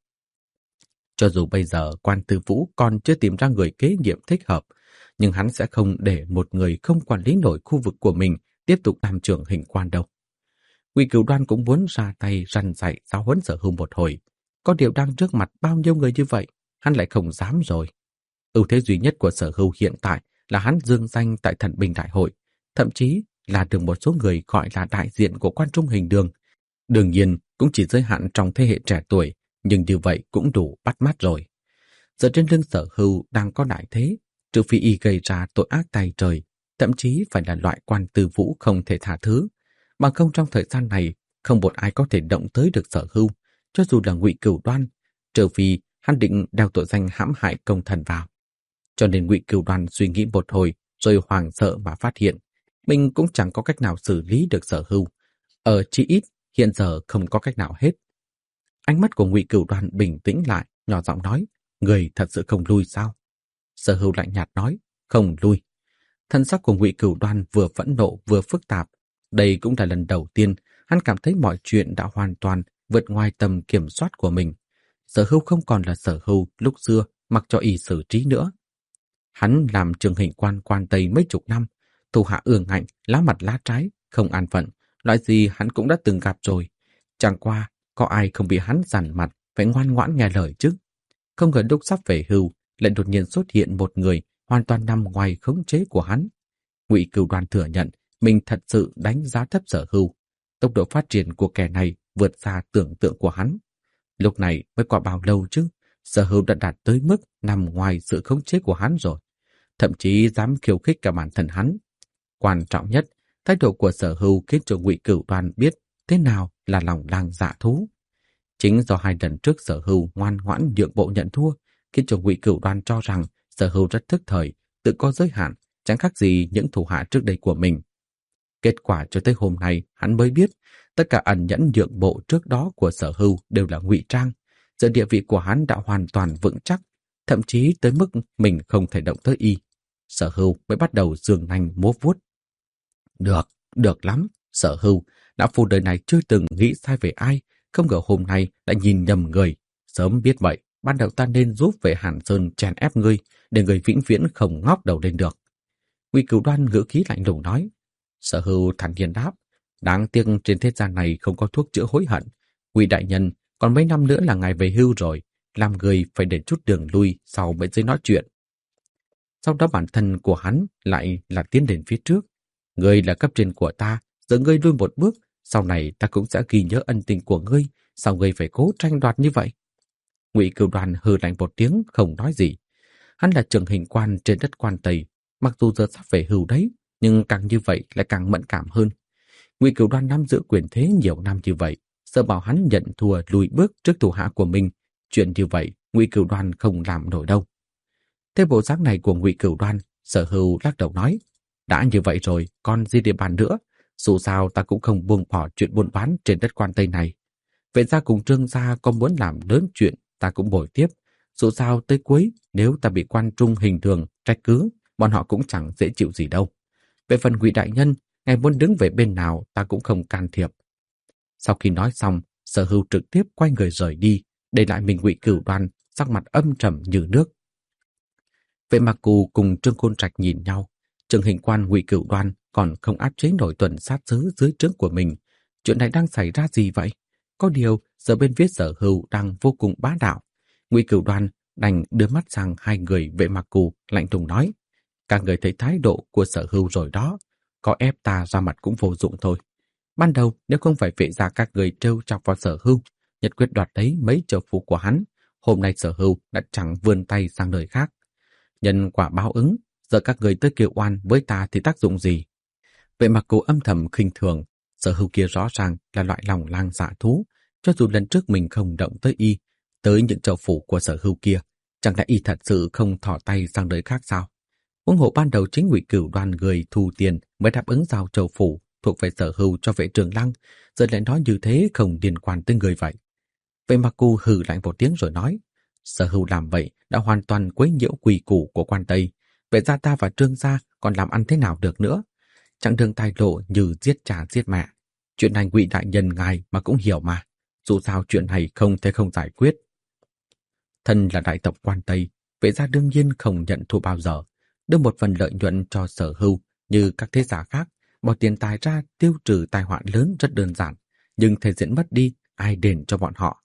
Cho dù bây giờ Quan Tư Vũ còn chưa tìm ra người kế nhiệm thích hợp, nhưng hắn sẽ không để một người không quản lý nổi khu vực của mình tiếp tục làm trưởng Hình Quan đâu. Ngụy Cửu Đoan cũng muốn ra tay răn dạy giáo huấn Sở Hưu một hồi. Có điều đang trước mặt bao nhiêu người như vậy, hắn lại không dám rồi. Ưu thế duy nhất của Sở Hưu hiện tại là hắn dương danh tại Thần Binh Đại hội, thậm chí là được một số người gọi là đại diện của Quan Trung Hình Đường. Đương nhiên cũng chỉ giới hạn trong thế hệ trẻ tuổi, nhưng như vậy cũng đủ bắt mắt rồi. Giờ trên lưng Sở Hưu đang có đại thế, trừ phi y gây ra tội ác tày trời, thậm chí phải là loại Quan Tư Vũ không thể tha thứ. Bằng không trong thời gian này, không một ai có thể động tới được Sở Hưu, cho dù là Ngụy Cửu Đoan, trừ phi hắn định đeo tội danh hãm hại công thần vào. Cho nên Ngụy Cửu Đoan suy nghĩ một hồi, rồi hoảng sợ mà phát hiện mình cũng chẳng có cách nào xử lý được Sở Hưu. Chí ít hiện giờ không có cách nào hết. Ánh mắt của Ngụy Cửu Đoan bình tĩnh lại, nhỏ giọng nói, người thật sự không lui sao? Sở Hưu lạnh nhạt nói, không lui. Thân sắc của Ngụy Cửu Đoan vừa phẫn nộ vừa phức tạp. Đây cũng là lần đầu tiên hắn cảm thấy mọi chuyện đã hoàn toàn vượt ngoài tầm kiểm soát của mình. Sở Hưu không còn là Sở Hưu lúc xưa mặc cho y xử trí nữa. Hắn làm trường Hình Quan Quan Tây mấy chục năm, thủ hạ ương ngạnh, lá mặt lá trái, không an phận, loại gì hắn cũng đã từng gặp rồi. Chẳng qua, có ai không bị hắn dằn mặt, phải ngoan ngoãn nghe lời chứ. Không ngờ lúc sắp về hưu, lại đột nhiên xuất hiện một người hoàn toàn nằm ngoài khống chế của hắn. Ngụy Cửu Đoan thừa nhận mình thật sự đánh giá thấp Sở Hưu. Tốc độ phát triển của kẻ này vượt xa tưởng tượng của hắn. Lúc này mới qua bao lâu chứ? Sở Hưu đã đạt tới mức nằm ngoài sự khống chế của hắn rồi. Thậm chí dám khiêu khích cả bản thân hắn. Quan trọng nhất, thái độ của Sở Hưu khiến cho Ngụy Cửu Đoan biết thế nào là lòng lang dạ thú. Chính do hai lần trước Sở Hưu ngoan ngoãn nhượng bộ nhận thua, khiến cho Ngụy Cửu Đoan cho rằng Sở Hưu rất thức thời, tự có giới hạn, chẳng khác gì những thủ hạ trước đây của mình. Kết quả cho tới hôm nay hắn mới biết, tất cả ẩn nhẫn nhượng bộ trước đó của Sở Hưu đều là ngụy trang. Giờ địa vị của hắn đã hoàn toàn vững chắc, thậm chí tới mức mình không thể động tới y. Sở Hưu mới bắt đầu giương nanh múa vuốt. Được lắm, Sở Hưu, lão phu đời này chưa từng nghĩ sai về ai, không ngờ hôm nay đã nhìn nhầm người. Sớm biết vậy, ban đầu ta nên giúp về Hàn Sơn chèn ép ngươi, để người vĩnh viễn không ngóc đầu lên được. Ngụy Cửu Đoan ngữ khí lạnh lùng nói. Sở Hưu thản nhiên đáp, đáng tiếc trên thế gian này không có thuốc chữa hối hận. Ngụy đại nhân, còn mấy năm nữa là ngài về hưu rồi, làm người phải để chút đường lui sau mới dễ nói chuyện. Sau đó bản thân của hắn lại là tiến đến phía trước. Ngươi là cấp trên của ta, giờ ngươi lui một bước, sau này ta cũng sẽ ghi nhớ ân tình của ngươi, sao ngươi phải cố tranh đoạt như vậy? Ngụy Cửu Đoan hừ lạnh một tiếng, không nói gì. Hắn là trưởng Hình Quan trên đất Quan Tây, mặc dù giờ sắp về hưu đấy, nhưng càng như vậy lại càng mẫn cảm hơn. Ngụy Cửu Đoan nắm giữ quyền thế nhiều năm như vậy, sợ bảo hắn nhận thua lùi bước trước thủ hạ của mình, chuyện như vậy Ngụy Cửu Đoan không làm nổi đâu. Thế bộ dáng này của Ngụy Cửu Đoan, Sở Hưu lắc đầu nói, đã như vậy rồi, còn gì để bàn nữa, dù sao ta cũng không buông bỏ chuyện buôn bán trên đất Quan Tây này. Vệ gia cùng Trương gia có muốn làm lớn chuyện, ta cũng bồi tiếp, dù sao tới cuối nếu ta bị Quan Trung Hình Đường trách cứ, bọn họ cũng chẳng dễ chịu gì đâu. Về phần Ngụy đại nhân, ngài muốn đứng về bên nào ta cũng không can thiệp. Sau khi nói xong, Sở Hưu trực tiếp quay người rời đi, để lại mình Ngụy Cửu Đoan sắc mặt âm trầm như nước. Vệ Mặc Cù cùng Trương Côn Trạch nhìn nhau, trưởng Hình Quan Ngụy Cửu Đoan còn không áp chế nổi tuần sát sứ dưới trướng của mình. Chuyện này đang xảy ra gì vậy? Có điều, giờ bên phía Sở Hưu đang vô cùng bá đạo. Ngụy Cửu Đoan đành đưa mắt sang hai người Vệ Mặc Cù, lạnh lùng nói: các người thấy thái độ của Sở Hưu rồi đó, có ép ta ra mặt cũng vô dụng thôi. Ban đầu nếu không phải Vệ gia các người trêu chọc vào Sở Hưu, nhất quyết đoạt lấy mấy châu phủ của hắn, hôm nay Sở Hưu đã chẳng vươn tay sang nơi khác. Nhân quả báo ứng, giờ các người tới kêu oan với ta thì tác dụng gì? Vệ Mặc Cù âm thầm khinh thường, Sở Hưu kia rõ ràng là loại lòng lang dạ thú, cho dù lần trước mình không động tới y, tới những châu phủ của Sở Hưu kia, chẳng lẽ y thật sự không thò tay sang nơi khác sao? Huống hộ ban đầu chính Ngụy Cửu Đoan người thu tiền mới đáp ứng giao châu phủ thuộc về Sở Hưu cho Vệ Trường Lăng, giờ lại nói như thế không liên quan tới người vậy. Vệ Mặc Cù hừ lạnh một tiếng rồi nói: Sở Hưu làm vậy đã hoàn toàn quấy nhiễu quy củ của quan Tây, Vệ gia ta và Trương gia còn làm ăn thế nào được nữa? Chẳng đường tài lộ như giết cha giết mẹ. Chuyện này Ngụy đại nhân ngài mà cũng hiểu mà, dù sao chuyện này không thể không giải quyết. Thân là đại tộc quan Tây, Vệ gia đương nhiên không nhận thua bao giờ, đưa một phần lợi nhuận cho Sở Hưu như các thế gia khác, bỏ tiền tài ra tiêu trừ tai họa lớn rất đơn giản, nhưng thể diện mất đi, ai đền cho bọn họ?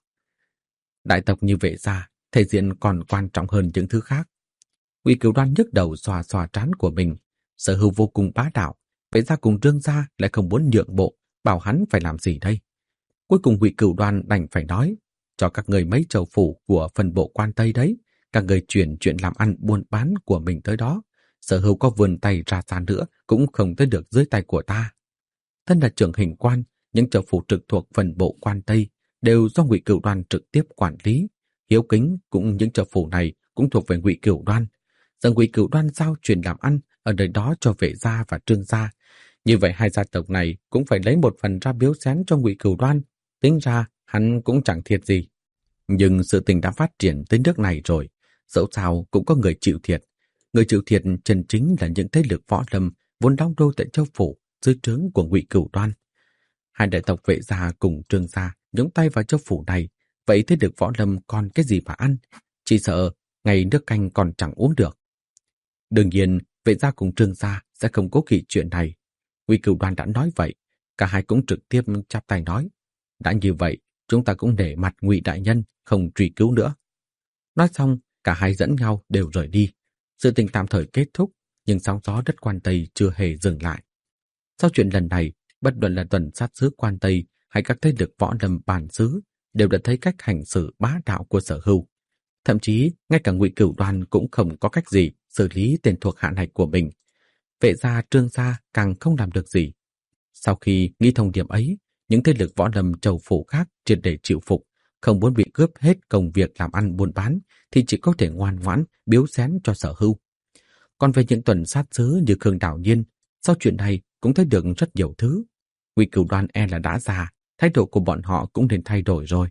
Đại tộc như Vệ gia, thể diện còn quan trọng hơn những thứ khác. Ngụy Cửu Đoan nhức đầu xòa xòa trán của mình. Sở Hưu vô cùng bá đạo, Vệ gia cùng Trương gia lại không muốn nhượng bộ, bảo hắn phải làm gì đây? Cuối cùng Ngụy Cửu Đoan đành phải nói: cho các người mấy châu phủ của phần bộ quan Tây đấy, các người chuyển chuyện làm ăn buôn bán của mình tới đó. Sở Hưu có vươn tay ra xa nữa cũng không tới được dưới tay của ta. Thân là trưởng hình quan, những châu phủ trực thuộc phần bộ quan Tây đều do Ngụy Cửu Đoan trực tiếp quản lý. Hiếu Kính cũng những châu phủ này cũng thuộc về Ngụy Cửu Đoan. Giờ Ngụy Cửu Đoan giao truyền làm ăn ở nơi đó cho Vệ gia và Trương gia. Như vậy hai gia tộc này cũng phải lấy một phần ra biếu xén cho Ngụy Cửu Đoan. Tính ra hắn cũng chẳng thiệt gì. Nhưng sự tình đã phát triển tới nước này rồi, dẫu sao cũng có người chịu thiệt. Người chịu thiệt chân chính là những thế lực võ lâm vốn đóng đô tại châu phủ dưới trướng của Ngụy Cửu Đoan. Hai đại tộc Vệ gia cùng Trương gia nhúng tay vào châu phủ này, vậy thế lực võ lâm còn cái gì mà ăn? Chỉ sợ ngày nước canh còn chẳng uống được. Đương nhiên, Vệ gia cùng Trương gia sẽ không cố kỵ chuyện này. Ngụy Cửu Đoan đã nói vậy, cả hai cũng trực tiếp chắp tay nói: đã như vậy, chúng ta cũng để mặt Ngụy đại nhân, không truy cứu nữa. Nói xong, cả hai dẫn nhau đều rời đi. Sự tình tạm thời kết thúc, nhưng sóng gió đất quan Tây chưa hề dừng lại. Sau chuyện lần này, bất luận là tuần sát sứ quan Tây hay các thế lực võ lâm bản xứ đều đã thấy cách hành xử bá đạo của Sở Hưu. Thậm chí, ngay cả Ngụy Cửu Đoan cũng không có cách gì xử lý tên thuộc hạ này của mình. Vệ gia, Trương gia càng không làm được gì. Sau khi nghĩ thông điểm ấy, những thế lực võ lâm châu phủ khác triệt để chịu phục, không muốn bị cướp hết công việc làm ăn buôn bán thì chỉ có thể ngoan ngoãn biếu xén cho Sở Hưu. Còn về những tuần sát sứ như Khương Đảo Nhiên, sau chuyện này cũng thấy được rất nhiều thứ. Ngụy Cửu Đoan e là đã già, thái độ của bọn họ cũng nên thay đổi rồi.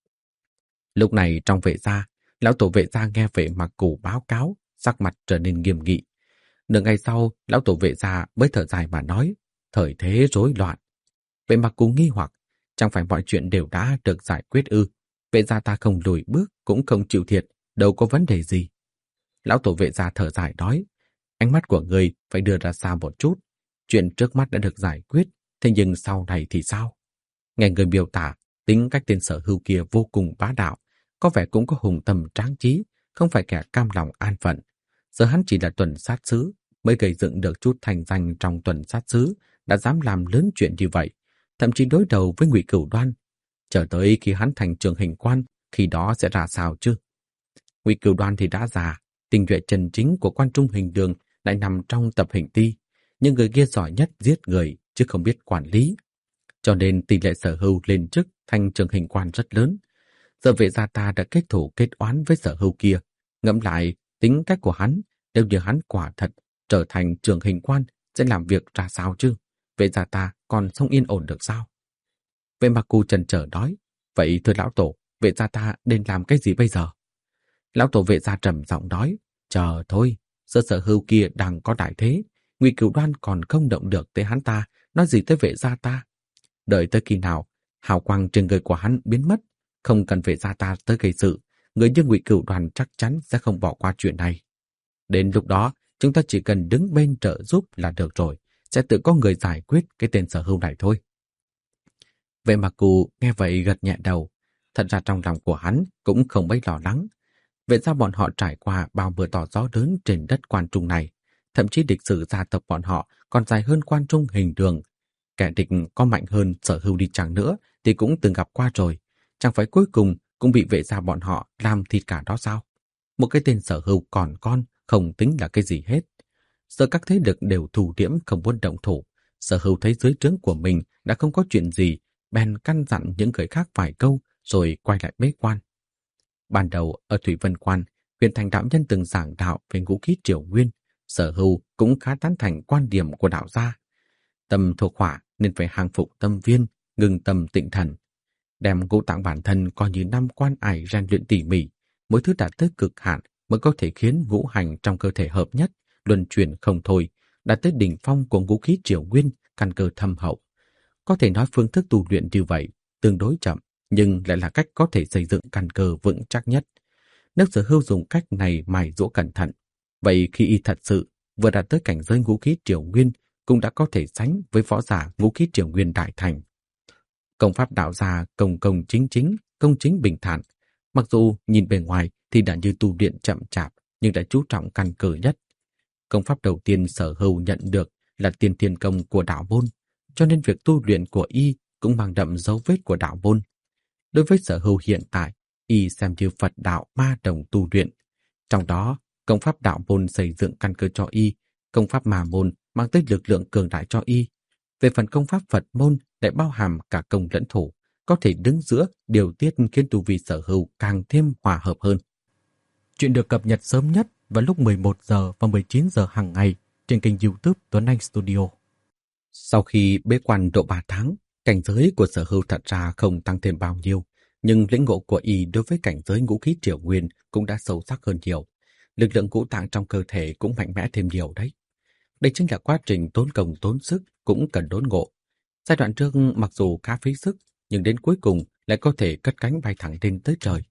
Lúc này trong Vệ gia, lão tổ Vệ gia nghe Vệ Mặc Cù báo cáo, sắc mặt trở nên nghiêm nghị. Nửa ngày sau, lão tổ Vệ gia mới thở dài mà nói: thời thế rối loạn. Vệ Mặc Cù nghi hoặc, chẳng phải mọi chuyện đều đã được giải quyết ư? Vệ gia ta không lùi bước cũng không chịu thiệt, đâu có vấn đề gì. Lão tổ Vệ gia thở dài nói: ánh mắt của người phải đưa ra xa một chút. Chuyện trước mắt đã được giải quyết, thế nhưng sau này thì sao? Nghe người miêu tả, tính cách tên Sở Hưu kia vô cùng bá đạo, có vẻ cũng có hùng tâm tráng trí, không phải kẻ cam lòng an phận. Giờ hắn chỉ là tuần sát sứ, mới gây dựng được chút thành danh trong tuần sát sứ, đã dám làm lớn chuyện như vậy, thậm chí đối đầu với Ngụy Cửu Đoan. Chờ tới khi hắn thành trưởng hình quan, khi đó sẽ ra sao chứ? Ngụy Cửu Đoan thì đã già, tinh nhuệ chân chính của quan trung hình đường lại nằm trong tập hình ti, nhưng người kia giỏi nhất giết người chứ không biết quản lý. Cho nên tỷ lệ Sở Hưu lên chức thành trưởng hình quan rất lớn. Giờ Vệ gia ta đã kết thù kết oán với Sở Hưu kia, ngẫm lại tính cách của hắn, nếu như hắn quả thật trở thành trưởng hình quan sẽ làm việc ra sao chứ? Vệ gia ta còn sống yên ổn được sao? Vệ Mặc Cù chần chờ nói: vậy thưa lão tổ, Vệ gia ta nên làm cái gì bây giờ? Lão tổ Vệ gia trầm giọng nói: chờ thôi, Sở Hưu kia đang có đại thế, Ngụy Cửu Đoan còn không động được tới hắn ta, nói gì tới Vệ gia ta? Đợi tới khi nào hào quang trên người của hắn biến mất, không cần Vệ gia ta tới gây sự, người như Ngụy Cửu Đoan chắc chắn sẽ không bỏ qua chuyện này. Đến lúc đó, chúng ta chỉ cần đứng bên trợ giúp là được rồi, sẽ tự có người giải quyết cái tên Sở Hưu này thôi. Vệ Mặc Cù nghe vậy gật nhẹ đầu. Thật ra trong lòng của hắn cũng không mấy lo lắng. Vậy sao bọn họ trải qua bao mưa to gió lớn trên đất Quan Trung này? Thậm chí lịch sử gia tộc bọn họ còn dài hơn Quan Trung hình đường. Kẻ địch có mạnh hơn Sở Hưu đi chăng nữa thì cũng từng gặp qua rồi. Chẳng phải cuối cùng cũng bị vệ gia bọn họ làm thịt cả đó sao? Một cái tên Sở Hưu còn con không tính là cái gì hết. Giờ các thế lực đều thủ điểm không muốn động thủ. Sở Hưu thấy dưới trướng của mình đã không có chuyện gì, bèn căn dặn những người khác vài câu rồi quay lại bế quan. Ban đầu ở Thủy Vân Quan, Huyền Thành đạo nhân từng giảng đạo về ngũ khí triều nguyên. Sở Hưu cũng khá tán thành quan điểm của đạo gia. Tâm thuộc hỏa nên phải hàng phục tâm viên, ngừng tâm tịnh thần. Đem ngũ tạng bản thân coi như năm quan ải rèn luyện tỉ mỉ, mỗi thứ đạt tới cực hạn mới có thể khiến ngũ hành trong cơ thể hợp nhất, luân chuyển không thôi, đạt tới đỉnh phong của ngũ khí triều nguyên, căn cơ thâm hậu. Có thể nói phương thức tu luyện như vậy tương đối chậm, nhưng lại là cách có thể xây dựng căn cơ vững chắc nhất. Nếu Sở Hưu dùng cách này mài giũa cẩn thận, vậy khi y thật sự vừa đạt tới cảnh giới ngũ khí triều nguyên, cũng đã có thể sánh với võ giả ngũ khí triều nguyên đại thành. Công pháp đạo gia công công chính chính, công chính bình thản. Mặc dù nhìn bề ngoài thì đã như tu luyện chậm chạp, nhưng đã chú trọng căn cơ nhất. Công pháp đầu tiên Sở Hưu nhận được là tiên thiên công của đạo môn, cho nên việc tu luyện của y cũng mang đậm dấu vết của đạo môn. Đối với Sở Hưu hiện tại, y xem như Phật đạo ma đồng tu luyện. Trong đó, công pháp đạo môn xây dựng căn cơ cho y, công pháp ma môn mang tới lực lượng cường đại cho y. Về phần công pháp Phật môn lại bao hàm cả công lẫn thủ, có thể đứng giữa điều tiết khiến tu vi Sở Hưu càng thêm hòa hợp hơn. Chuyện được cập nhật sớm nhất vào lúc 11 giờ và 19 giờ hàng ngày trên kênh YouTube Tuấn Anh Studio. Sau khi bế quan độ 3 tháng, cảnh giới của Sở Hưu thật ra không tăng thêm bao nhiêu, nhưng lĩnh ngộ của y đối với cảnh giới ngũ khí triều nguyên cũng đã sâu sắc hơn nhiều. Lực lượng ngũ tạng trong cơ thể cũng mạnh mẽ thêm nhiều đấy. Đây chính là quá trình tốn công tốn sức cũng cần đốn ngộ. Giai đoạn trước mặc dù khá phí sức, nhưng đến cuối cùng lại có thể cất cánh bay thẳng lên tới trời.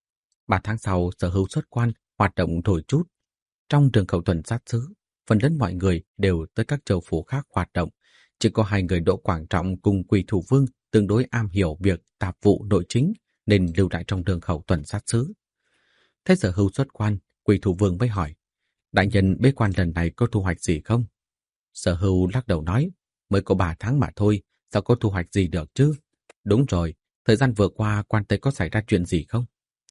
3 tháng sau, Sở Hưu xuất quan, hoạt động đổi chút. Trong đường khẩu tuần sát xứ, phần lớn mọi người đều tới các châu phủ khác hoạt động. Chỉ có 2 người Đỗ Quảng Trọng cùng Quỳ Thủ Vương tương đối am hiểu việc tạp vụ nội chính nên lưu lại trong đường khẩu tuần sát xứ. Thế Sở Hưu xuất quan, Quỳ Thủ Vương mới hỏi: đại nhân bế quan lần này có thu hoạch gì không? Sở Hưu lắc đầu nói: mới có 3 tháng mà thôi, sao có thu hoạch gì được chứ? Đúng rồi, thời gian vừa qua quan Tây có xảy ra chuyện gì không?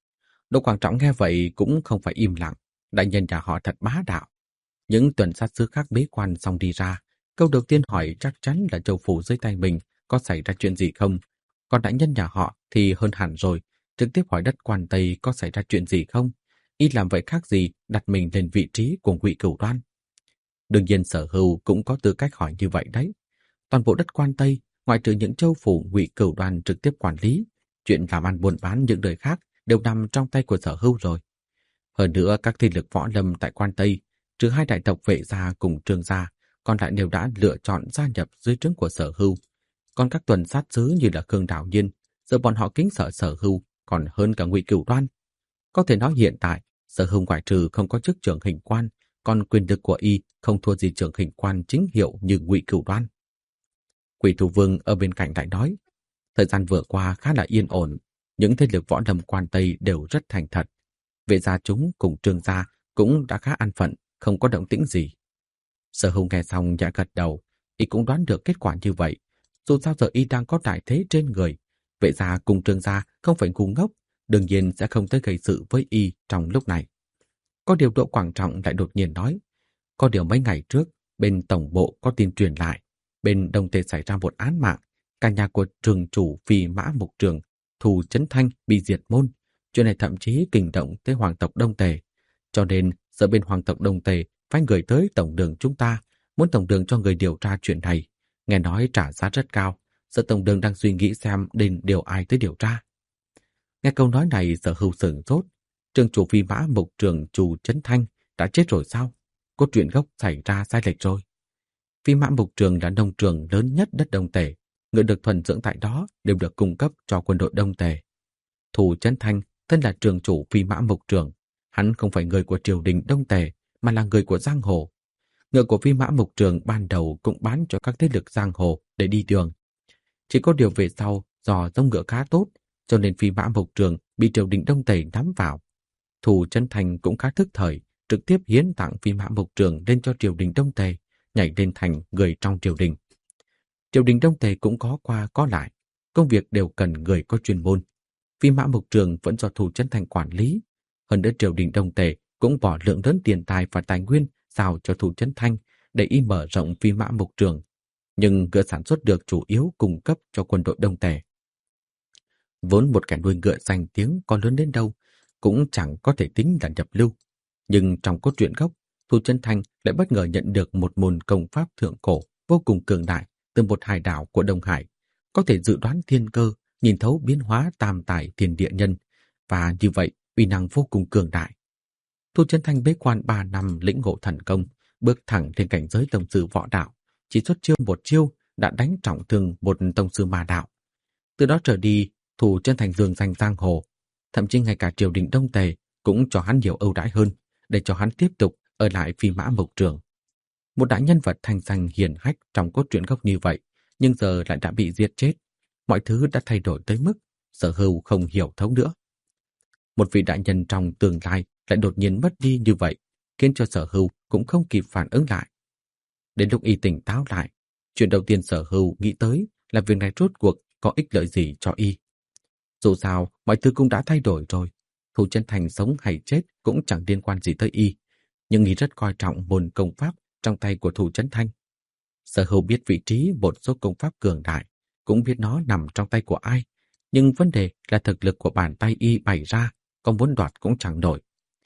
Đỗ Quảng Trọng nghe vậy cũng không phải im lặng. Đại nhân nhà họ thật bá đạo. Những tuần sát sứ khác bế quan xong đi ra, câu đầu tiên hỏi chắc chắn là châu phủ dưới tay mình có xảy ra chuyện gì không. Còn đại nhân nhà họ thì hơn hẳn rồi, trực tiếp hỏi đất quan Tây có xảy ra chuyện gì không. Y làm vậy khác gì đặt mình lên vị trí của Ngụy Cửu Đoan. Đương nhiên Sở Hưu cũng có tư cách hỏi như vậy đấy. Toàn bộ đất quan Tây, ngoại trừ những châu phủ Ngụy Cửu Đoan trực tiếp quản lý, chuyện làm ăn buôn bán những đời khác đều nằm trong tay của Sở Hưu rồi. Hơn nữa các thế lực võ lâm tại quan Tây, trừ 2 đại tộc Vệ gia cùng Trương gia, còn lại đều đã lựa chọn gia nhập dưới trướng của Sở Hưu. Còn các tuần sát sứ như là Khương Đào Nhiên, giờ bọn họ kính sợ Sở Hưu còn hơn cả Ngụy Cửu Đoan. Có thể nói hiện tại, Sở Hưu ngoại trừ không có chức trưởng hình quan, còn quyền lực của y không thua gì trưởng hình quan chính hiệu như Ngụy Cửu Đoan. Quỷ Thủ Vương ở bên cạnh lại nói: thời gian vừa qua khá là yên ổn, những thế lực võ lâm quan Tây đều rất thành thật. Vệ gia chúng cùng Trương gia cũng đã khá an phận, không có động tĩnh gì. Sở Hưu nghe xong nhẹ gật đầu, y cũng đoán được kết quả như vậy. Dù sao giờ y đang có đại thế trên người, Vệ gia cùng Trương gia không phải ngu ngốc, đương nhiên sẽ không tới gây sự với y trong lúc này. Có điều Đỗ Quảng Trọng lại đột nhiên nói: có điều mấy ngày trước, bên tổng bộ có tin truyền lại, bên Đông Tề xảy ra một án mạng, cả nhà của trường chủ Phi Mã Mục Trường, Thù Chấn Thanh bị diệt môn. Chuyện này thậm chí kinh động tới hoàng tộc Đông Tề, cho nên giờ bên hoàng tộc Đông Tề phái người tới tổng đường chúng ta, muốn tổng đường cho người điều tra chuyện này. Nghe nói trả giá rất cao, giờ tổng đường đang suy nghĩ xem nên điều ai tới điều tra. Nghe câu nói này, Sở Hưu sửng sốt. Trường chủ Phi Mã Mục Trường Chu Chấn Thanh đã chết rồi sao? Có chuyện gốc xảy ra sai lệch rồi. Phi Mã Mục Trường là nông trường lớn nhất đất Đông Tề, người được thuần dưỡng tại đó đều được cung cấp cho quân đội Đông Tề. Thù Chấn Thanh thân là trường chủ Phi Mã Mục Trường, hắn không phải người của triều đình Đông Tề mà là người của giang hồ. Ngựa của Phi Mã Mục Trường ban đầu cũng bán cho các thế lực giang hồ để đi đường. Chỉ có điều về sau, do giống ngựa khá tốt, cho nên Phi Mã Mục Trường bị triều đình Đông Tây nắm vào. Thủ Chân Thành cũng khá thức thời, trực tiếp hiến tặng Phi Mã Mục Trường lên cho triều đình Đông Tây, nhảy lên thành người trong triều đình. Triều đình Đông Tây cũng có qua có lại, công việc đều cần người có chuyên môn. Phi Mã Mục Trường vẫn do Thủ Chân Thành quản lý. Hơn nữa triều đình Đông Tề cũng bỏ lượng lớn tiền tài và tài nguyên giao cho Thủ Chân Thanh để y mở rộng Phi Mã Mục Trường, nhưng ngựa sản xuất được chủ yếu cung cấp cho quân đội Đông Tề. Vốn một kẻ nuôi ngựa danh tiếng có lớn đến đâu cũng chẳng có thể tính là nhập lưu, nhưng trong cốt truyện gốc, Thủ Chân Thanh lại bất ngờ nhận được một môn công pháp thượng cổ vô cùng cường đại từ một hải đảo của Đông Hải, có thể dự đoán thiên cơ, nhìn thấu biến hóa tam tài thiên địa nhân, và như vậy uy năng vô cùng cường đại. Thủ Chân Thanh bế quan 3 năm lĩnh ngộ thần công, bước thẳng lên cảnh giới tông sư võ đạo, chỉ xuất chiêu một chiêu đã đánh trọng thương một tông sư ma đạo. Từ đó trở đi, Thủ Chân Thành dương danh giang hồ, thậm chí ngay cả triều đình Đông Tề cũng cho hắn nhiều ưu đãi hơn để cho hắn tiếp tục ở lại Phi Mã Mộc Trường. Một đại nhân vật thanh danh hiển hách trong cốt truyện gốc như vậy, nhưng giờ lại đã bị giết chết. Mọi thứ đã thay đổi tới mức Sở Hưu không hiểu thấu nữa. Một vị đại nhân trong tương lai lại đột nhiên mất đi như vậy, khiến cho Sở Hưu cũng không kịp phản ứng lại. Đến lúc y tỉnh táo lại, chuyện đầu tiên Sở Hưu nghĩ tới là việc này rốt cuộc có ích lợi gì cho y. Dù sao, mọi thứ cũng đã thay đổi rồi. Thủ Chân Thành sống hay chết cũng chẳng liên quan gì tới y, nhưng y rất coi trọng môn công pháp trong tay của Thủ Chân Thanh. Sở Hưu biết vị trí một số công pháp cường đại, cũng biết nó nằm trong tay của ai, nhưng vấn đề là thực lực của bàn tay y bày ra, còn muốn đoạt cũng chẳng nổi.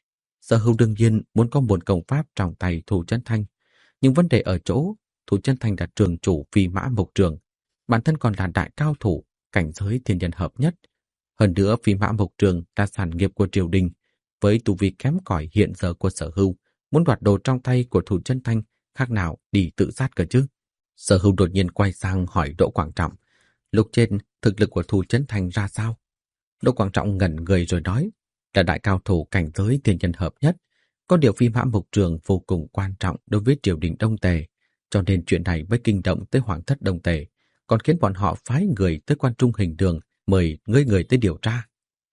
Sở Hưu đương nhiên muốn có môn công pháp trong tay Thủ Chân Thanh, nhưng vấn đề ở chỗ Thủ Chân Thanh là trường chủ Phi Mã Mộc Trường, bản thân còn là đại cao thủ, cảnh giới thiên nhân hợp nhất. Hơn nữa Phi Mã Mộc Trường là sản nghiệp của triều đình, với tu vi kém cỏi hiện giờ của Sở Hưu, muốn đoạt đồ trong tay của Thủ Chân Thanh khác nào đi tự sát cơ chứ. Sở Hưu đột nhiên quay sang hỏi Đỗ Quảng Trọng, lúc trên thực lực của Thủ Chân Thanh ra sao? Đỗ Quảng Trọng ngẩn người rồi nói, là đại cao thủ cảnh giới thiên nhân hợp nhất. Có điều Phi Mã Mộc Trường vô cùng quan trọng đối với triều đình Đông Tề, cho nên chuyện này mới kinh động tới Hoàng thất Đông Tề, còn khiến bọn họ phái người tới Quan Trung Hình Đường mời người tới điều tra.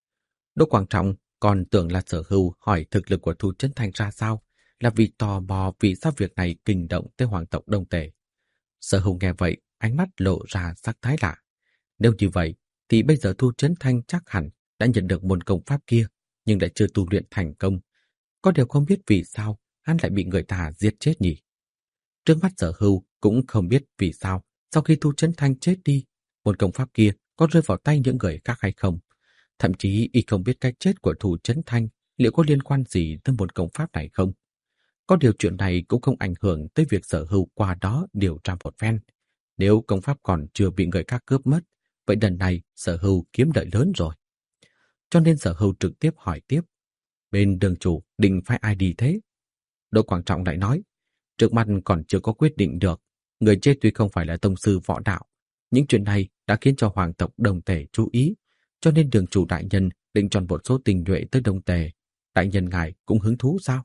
Đỗ Quảng Trọng còn tưởng là Sở Hưu hỏi thực lực của Thủ Chân Thanh ra sao, là vì tò mò vì sao việc này kinh động tới hoàng tộc Đông Tề. Sở Hưu nghe vậy, ánh mắt lộ ra sắc thái lạ. Nếu như vậy, thì bây giờ Thủ Chân Thanh chắc hẳn đã nhận được môn công pháp kia, nhưng lại chưa tu luyện thành công. Có điều không biết vì sao hắn lại bị người ta giết chết nhỉ? Trước mắt Sở Hưu cũng không biết vì sao sau khi Thủ Chân Thanh chết đi, môn công pháp kia có rơi vào tay những người khác hay không. Thậm chí y không biết cái chết của Thủ Chân Thanh liệu có liên quan gì tới môn công pháp này không. Có điều chuyện này cũng không ảnh hưởng tới việc Sở Hưu qua đó điều tra một phen. Nếu công pháp còn chưa bị người khác cướp mất, vậy lần này Sở Hưu kiếm lợi lớn rồi. Cho nên Sở Hưu trực tiếp hỏi tiếp, bên đường chủ định phái ai đi thế? Đỗ Quảng Trọng lại nói, trước mặt còn chưa có quyết định được. Người chết tuy không phải là tông sư võ đạo, những chuyện này đã khiến cho hoàng tộc Đông Tề chú ý, cho nên đường chủ đại nhân định chọn một số tinh nhuệ tới Đông Tề. Đại nhân ngài cũng hứng thú sao?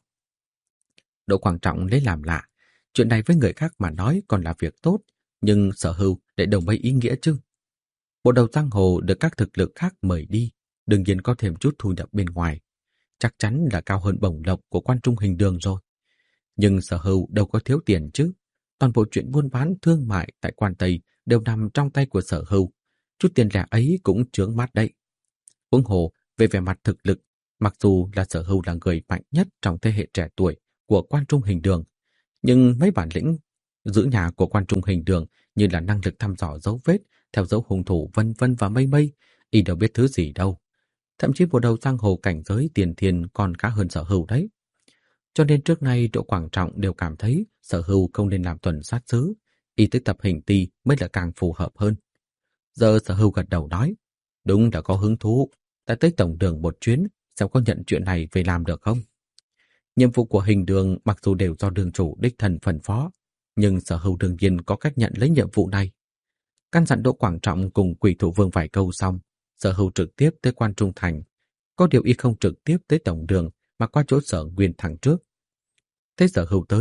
Đỗ Quảng Trọng lấy làm lạ, chuyện này với người khác mà nói còn là việc tốt, nhưng Sở Hưu để đồng mấy ý nghĩa chứ. Bộ đầu giang hồ được các thực lực khác mời đi, đương nhiên có thêm chút thu nhập bên ngoài, chắc chắn là cao hơn bổng lộc của Quan Trung Hình Đường rồi. Nhưng Sở Hưu đâu có thiếu tiền chứ. Toàn bộ chuyện buôn bán thương mại tại Quan Tây đều nằm trong tay của Sở Hưu. Chút tiền lẻ ấy cũng chướng mắt đấy. Huống hồ, về vẻ mặt thực lực, mặc dù là Sở Hưu là người mạnh nhất trong thế hệ trẻ tuổi của Quan Trung Hình Đường, nhưng mấy bản lĩnh giữ nhà của Quan Trung Hình Đường như là năng lực thăm dò dấu vết, theo dấu hung thủ vân vân và mây mây, y đâu biết thứ gì đâu. Thậm chí bộ đầu giang hồ cảnh giới tiền thiên còn khá hơn Sở Hưu đấy. Cho nên trước nay Đỗ Quảng Trọng đều cảm thấy Sở Hưu không nên làm tuần sát sứ, y tới tập hình ti mới là càng phù hợp hơn. Giờ Sở Hưu gật đầu nói, đúng là có hứng thú, ta tới tổng đường một chuyến, xem có nhận chuyện này về làm được không. Nhiệm vụ của Hình Đường mặc dù đều do đường chủ đích thân phân phó, nhưng Sở Hưu đương nhiên có cách nhận lấy nhiệm vụ này. Căn dặn Đỗ Quảng Trọng cùng Quỷ Thủ Vương vài câu xong, Sở Hưu trực tiếp tới Quan Trung Thành. Có điều y không trực tiếp tới tổng đường mà qua chỗ Sở Nguyên thẳng trước. Thế Sở Hưu tới,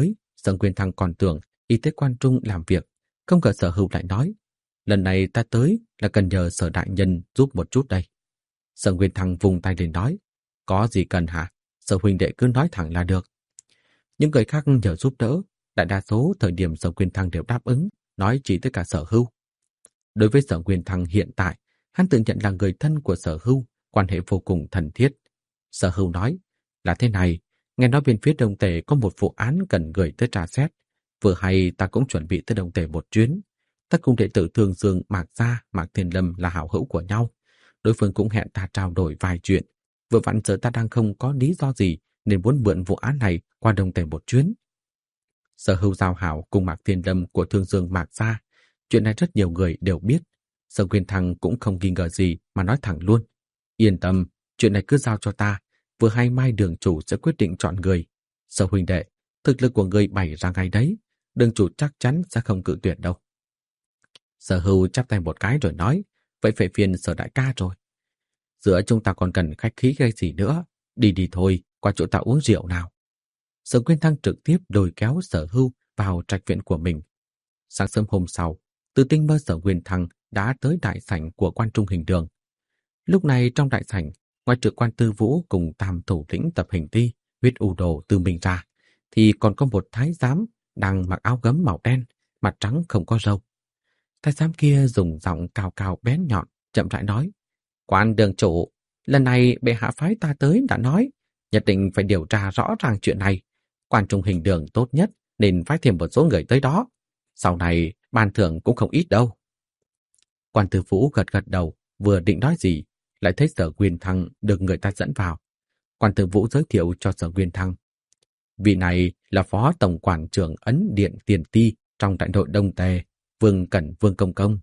Sở Nguyên Thăng còn tưởng y tới quan trung làm việc, không ngờ Sở Hưu lại nói, lần này ta tới là cần nhờ Sở đại nhân giúp một chút đây. Sở Nguyên Thăng vùng tay lên nói, có gì cần hả? Sở huynh đệ cứ nói thẳng là được. Những người khác nhờ giúp đỡ, đại đa số thời điểm Sở Nguyên Thăng đều đáp ứng, nói chỉ tất cả Sở Hưu. Đối với Sở Nguyên Thăng hiện tại, hắn tự nhận là người thân của Sở Hưu, quan hệ vô cùng thân thiết. Sở Hưu nói, là thế này, nghe nói bên phía Đông Tề có một vụ án cần gửi tới tra xét. Vừa hay ta cũng chuẩn bị tới Đông Tề một chuyến. Ta cùng đệ tử Thương Dương, Mạc Gia, Mạc Thiên Lâm là hảo hữu của nhau. Đối phương cũng hẹn ta trao đổi vài chuyện. Vừa vặn giờ ta đang không có lý do gì nên muốn mượn vụ án này qua Đông Tề một chuyến. Sở Hưu giao hảo cùng Mạc Thiên Lâm của Thương Dương, Mạc Gia. Chuyện này rất nhiều người đều biết. Sở Nguyên Thăng cũng không nghi ngờ gì mà nói thẳng luôn. Yên tâm, chuyện này cứ giao cho ta. Vừa hay mai đường chủ sẽ quyết định chọn người. Sở huynh đệ, thực lực của người bày ra ngay đấy. Đường chủ chắc chắn sẽ không cự tuyệt đâu. Sở Hưu chắp tay một cái rồi nói, vậy phải phiền Sở đại ca rồi. Giữa chúng ta còn cần khách khí gây gì nữa. Đi đi thôi, qua chỗ ta uống rượu nào. Sở Nguyên Thăng trực tiếp đồi kéo Sở Hưu vào trạch viện của mình. Sáng sớm hôm sau, Từ Tinh mơ Sở Nguyên Thăng đã tới đại sảnh của quan trung hình đường. Lúc này trong đại sảnh, ngoài trừ quan Tư Vũ cùng tam thủ lĩnh tập hình ti, huyết u đồ từ mình ra, thì còn có một thái giám đang mặc áo gấm màu đen, mặt trắng không có râu. Thái giám kia dùng giọng cao cao bén nhọn, chậm rãi nói, quan đường chủ, lần này bệ hạ phái ta tới đã nói, nhất định phải điều tra rõ ràng chuyện này. Quan trung hình đường tốt nhất nên phái thêm một số người tới đó. Sau này ban thưởng cũng không ít đâu. Quan Tư Vũ gật gật đầu, vừa định nói gì, lại thấy Sở Nguyên Thăng được người ta dẫn vào. Quan Tư Vũ giới thiệu cho Sở Nguyên Thăng. Vị này là phó tổng quản trưởng Ấn Điện Tiền Ti trong đại đội Đông Tề, Vương Cẩn Vương Công Công.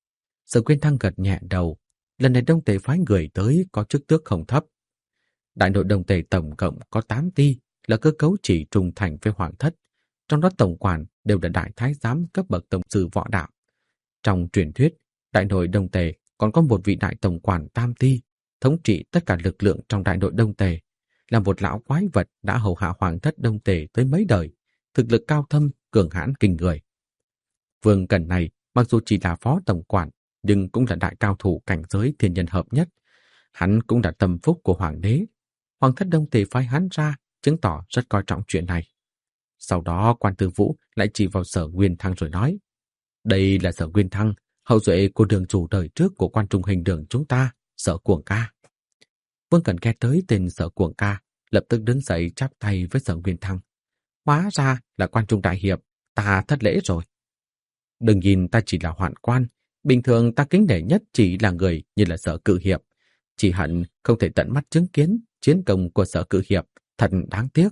Sở Nguyên Thăng gật nhẹ đầu. Lần này Đông Tề phái người tới có chức tước không thấp. Đại đội Đông Tề tổng cộng có 8 ti, là cơ cấu chỉ trung thành với hoàng thất. Trong đó tổng quản đều là đại thái giám cấp bậc tổng sư võ đạo. Trong truyền thuyết, đại đội Đông Tề còn có một vị đại tổng quản tam ti, thống trị tất cả lực lượng trong đại đội Đông Tề, là một lão quái vật đã hầu hạ hoàng thất Đông Tề tới mấy đời, thực lực cao thâm, cường hãn kinh người. Vương Cẩn này, mặc dù chỉ là phó tổng quản, nhưng cũng là đại cao thủ cảnh giới thiên nhân hợp nhất. Hắn cũng là tâm phúc của hoàng đế. Hoàng thất Đông Tề phái hắn ra, chứng tỏ rất coi trọng chuyện này. Sau đó Quan Tư Vũ lại chỉ vào Sở Nguyên Thăng rồi nói, đây là Sở Nguyên Thăng, hậu duệ của đường chủ đời trước của quan trung hình đường chúng ta, Sở Cuồng Ca. Vương Cẩn nghe tới tên Sở Cuồng Ca, lập tức đứng dậy chắp tay với Sở Nguyên Thăng. Hóa ra là quan trung đại hiệp, ta thất lễ rồi. Đừng nhìn ta chỉ là hoạn quan, bình thường ta kính nể nhất chỉ là người như là Sở Cự Hiệp. Chỉ hận không thể tận mắt chứng kiến chiến công của Sở Cự Hiệp, thật đáng tiếc.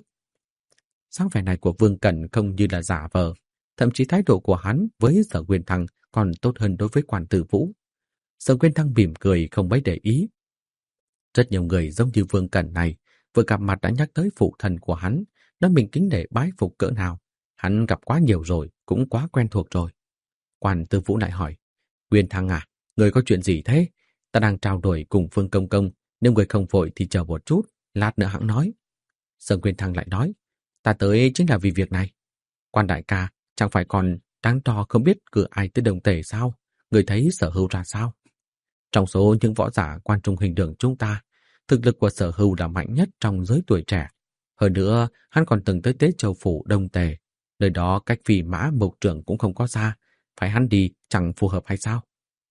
Sáng vẻ này của Vương Cẩn không như là giả vờ, thậm chí thái độ của hắn với Sở Nguyên Thăng còn tốt hơn đối với Quan Tư Vũ. Sở Nguyên Thăng mỉm cười không mấy để ý. Rất nhiều người giống như Vương Cẩn này vừa gặp mặt đã nhắc tới phụ thân của hắn, nói mình kính nể bái phục cỡ nào. Hắn gặp quá nhiều rồi, cũng quá quen thuộc rồi. Quan Tư Vũ lại hỏi, Nguyên Thăng à, người có chuyện gì thế? Ta đang trao đổi cùng Vương Công Công, nếu người không vội thì chờ một chút, lát nữa hẵng nói. Sở Nguyên Thăng lại nói, ta tới chính là vì việc này. Quan đại ca, chẳng phải còn đáng trò không biết cử ai tới Đông Tề sao? Người thấy Sở Hưu ra sao? Trong số những võ giả quan trung hình đường chúng ta, thực lực của Sở Hưu là mạnh nhất trong giới tuổi trẻ. Hơn nữa, hắn còn từng tới Tế Châu Phủ Đông Tề. Nơi đó cách Phi Mã Mộc Trưởng cũng không có xa. Phải hắn đi chẳng phù hợp hay sao?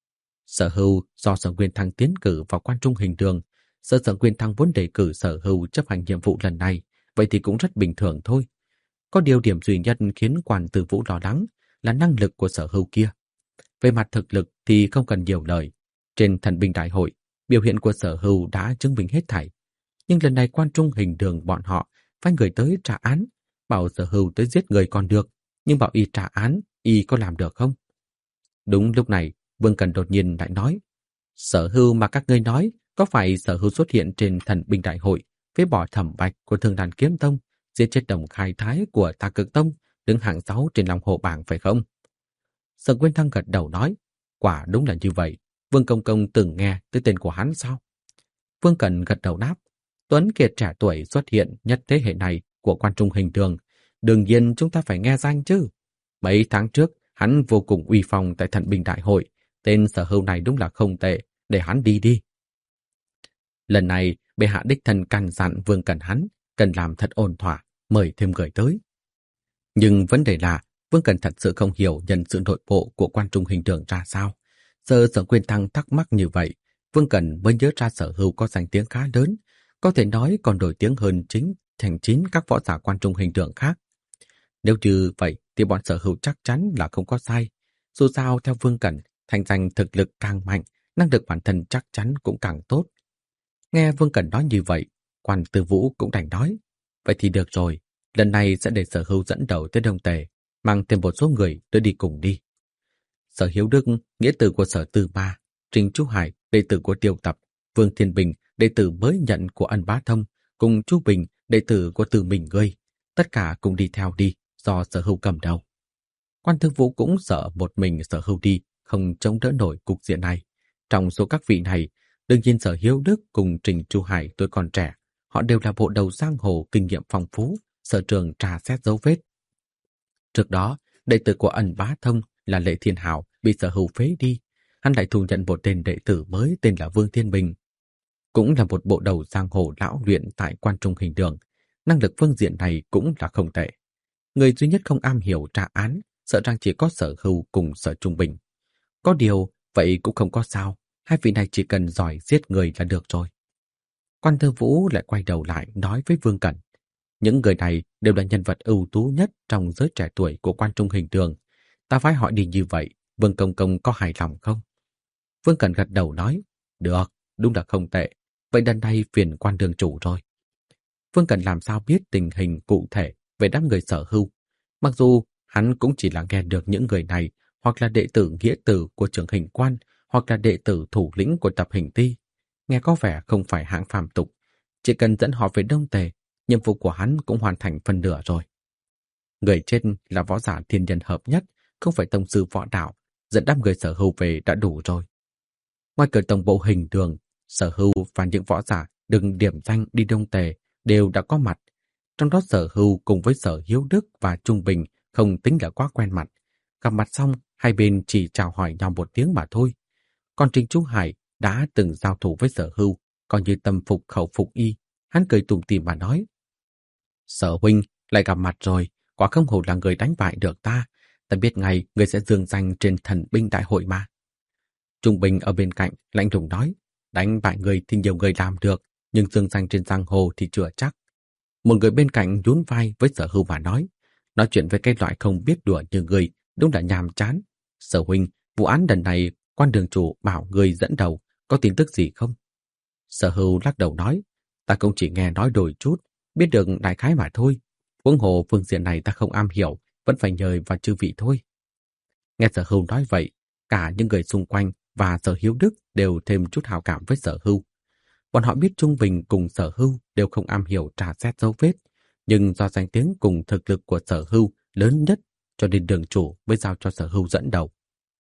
Sở Hưu do Sở Nguyên Thăng tiến cử vào quan trung hình đường. Sở Nguyên Thăng muốn đề cử Sở Hưu chấp hành nhiệm vụ lần này, vậy thì cũng rất bình thường thôi. Có điều điểm duy nhất khiến Quan Tư Vũ lo lắng là năng lực của Sở Hưu kia. Về mặt thực lực thì không cần nhiều lời. Trên thần binh đại hội, biểu hiện của Sở Hưu đã chứng minh hết thảy. Nhưng lần này quan trung hình đường bọn họ phái người tới trả án, bảo Sở Hưu tới giết người còn được, nhưng bảo y trả án, y có làm được không? Đúng lúc này, Vương Cần đột nhiên lại nói, Sở Hưu mà các ngươi nói, có phải Sở Hưu xuất hiện trên thần binh đại hội, phế bỏ Thẩm Bạch của Thương Đàn Kiếm Tông, giết chết Đồng Khai Thái của Tà Cực Tông, đứng hạng 6 trên Long Hồ bảng phải không? Sở Nguyên Thăng gật đầu nói, quả đúng là như vậy. Vương Công Công từng nghe tới tên của hắn sao? Vương Cần gật đầu đáp, Tuấn Kiệt trẻ tuổi xuất hiện nhất thế hệ này của quan trung hình đường, Đương nhiên chúng ta phải nghe danh chứ. Mấy tháng trước, hắn vô cùng uy phong tại Thần binh đại hội. Tên Sở Hưu này đúng là không tệ, để hắn đi đi. Lần này, bệ hạ đích thân căn dặn Vương Cẩn hắn, cần làm thật ổn thỏa, mời thêm người tới. Nhưng vấn đề là, Vương Cẩn thật sự không hiểu nhân sự nội bộ của quan trung hình đường ra sao. Giờ Sở Quyên Thăng thắc mắc như vậy, Vương Cẩn mới nhớ ra Sở Hưu có danh tiếng khá lớn, có thể nói còn nổi tiếng hơn thành chín các võ giả quan trung hình đường khác. Nếu như vậy thì bọn Sở Hưu chắc chắn là không có sai. Dù sao theo Vương Cẩn, thành danh thực lực càng mạnh, năng lực bản thân chắc chắn cũng càng tốt. Nghe Vương Cẩn nói như vậy, quan Tư Vũ cũng đành nói, vậy thì được rồi, lần này sẽ để Sở Hưu dẫn đầu tới Đông Tề, mang thêm một số người tới đi cùng đi. Sở Hiếu Đức, nghĩa tử của Sở Tư Ba, Trình Chu Hải, đệ tử của Tiêu Tập, Vương Thiên Bình, đệ tử mới nhận của Ân Bá Thông, cùng Chu Bình, đệ tử của Từ Mình Ngươi, tất cả cùng đi theo đi, do Sở Hưu cầm đầu. Quan Tư Vũ cũng sợ một mình Sở Hưu đi, không chống đỡ nổi cục diện này. Trong số các vị này, đương nhiên Sở Hiếu Đức cùng Trình Chu Hải tuổi còn trẻ, họ đều là bộ đầu giang hồ kinh nghiệm phong phú, sở trường trà xét dấu vết. Trước đó, đệ tử của Ân Bá Thông là Lệ Thiên Hảo bị Sở Hưu phế đi, hắn lại thu nhận một tên đệ tử mới tên là Vương Thiên Bình, cũng là một bộ đầu giang hồ lão luyện tại quan trung hình đường, năng lực phương diện này cũng là không tệ. Người duy nhất không am hiểu tra án, sợ rằng chỉ có Sở Hưu cùng Sở Trung Bình. Có điều, vậy cũng không có sao, hai vị này chỉ cần giỏi giết người là được rồi. Quan Tư Vũ lại quay đầu lại nói với Vương Cẩn, những người này đều là nhân vật ưu tú nhất trong giới trẻ tuổi của quan trung hình đường. Ta phải hỏi đi như vậy, Vương Công Công có hài lòng không? Vương Cẩn gật đầu nói, được, đúng là không tệ. Vậy lần này phiền Quan đường chủ rồi. Vương Cẩn làm sao biết tình hình cụ thể về đám người Sở Hưu. Mặc dù hắn cũng chỉ là nghe được những người này hoặc là đệ tử nghĩa tử của trưởng hình quan hoặc là đệ tử thủ lĩnh của tập hình ti. Nghe có vẻ không phải hạng phàm tục. Chỉ cần dẫn họ về Đông Tề, nhiệm vụ của hắn cũng hoàn thành phần nửa rồi. Người trên là võ giả thiên nhân hợp nhất, không phải tông sư võ đạo, dẫn đám người Sở Hưu về đã đủ rồi. Ngoài cửa tổng bộ hình đường, Sở Hưu và những võ giả đừng điểm danh đi Đông Tề đều đã có mặt. Trong đó Sở Hưu cùng với Sở Hiếu Đức và Trung Bình không tính là quá quen mặt. Gặp mặt xong, hai bên chỉ chào hỏi nhau một tiếng mà thôi. Còn Trình Chu Hải đã từng giao thủ với Sở Hưu, coi như tâm phục khẩu phục y. Hắn cười tủm tỉm mà nói, Sở huynh lại gặp mặt rồi, quả không hổ là người đánh bại được ta. Ta biết ngay người sẽ dương danh trên thần binh đại hội mà. Trung Bình ở bên cạnh lạnh lùng nói, đánh bại người thì nhiều người làm được, nhưng dương danh trên giang hồ thì chưa chắc. Một người bên cạnh nhún vai với Sở Hưu mà nói chuyện với cái loại không biết đùa như người, đúng là nhàm chán. Sở huynh, vụ án lần này quan đường chủ bảo người dẫn đầu, có tin tức gì không? Sở Hưu lắc đầu nói, ta cũng chỉ nghe nói đôi chút, biết được đại khái mà thôi. Huống hồ phương diện này ta không am hiểu, vẫn phải nhờ vào chư vị thôi. Nghe Sở Hưu nói vậy, cả những người xung quanh và Sở Hiếu Đức đều thêm chút hảo cảm với Sở Hưu. Bọn họ biết Trung Bình cùng Sở Hưu đều không am hiểu trà xét dấu vết, nhưng do danh tiếng cùng thực lực của Sở Hưu lớn nhất, cho nên đường chủ mới giao cho Sở Hưu dẫn đầu.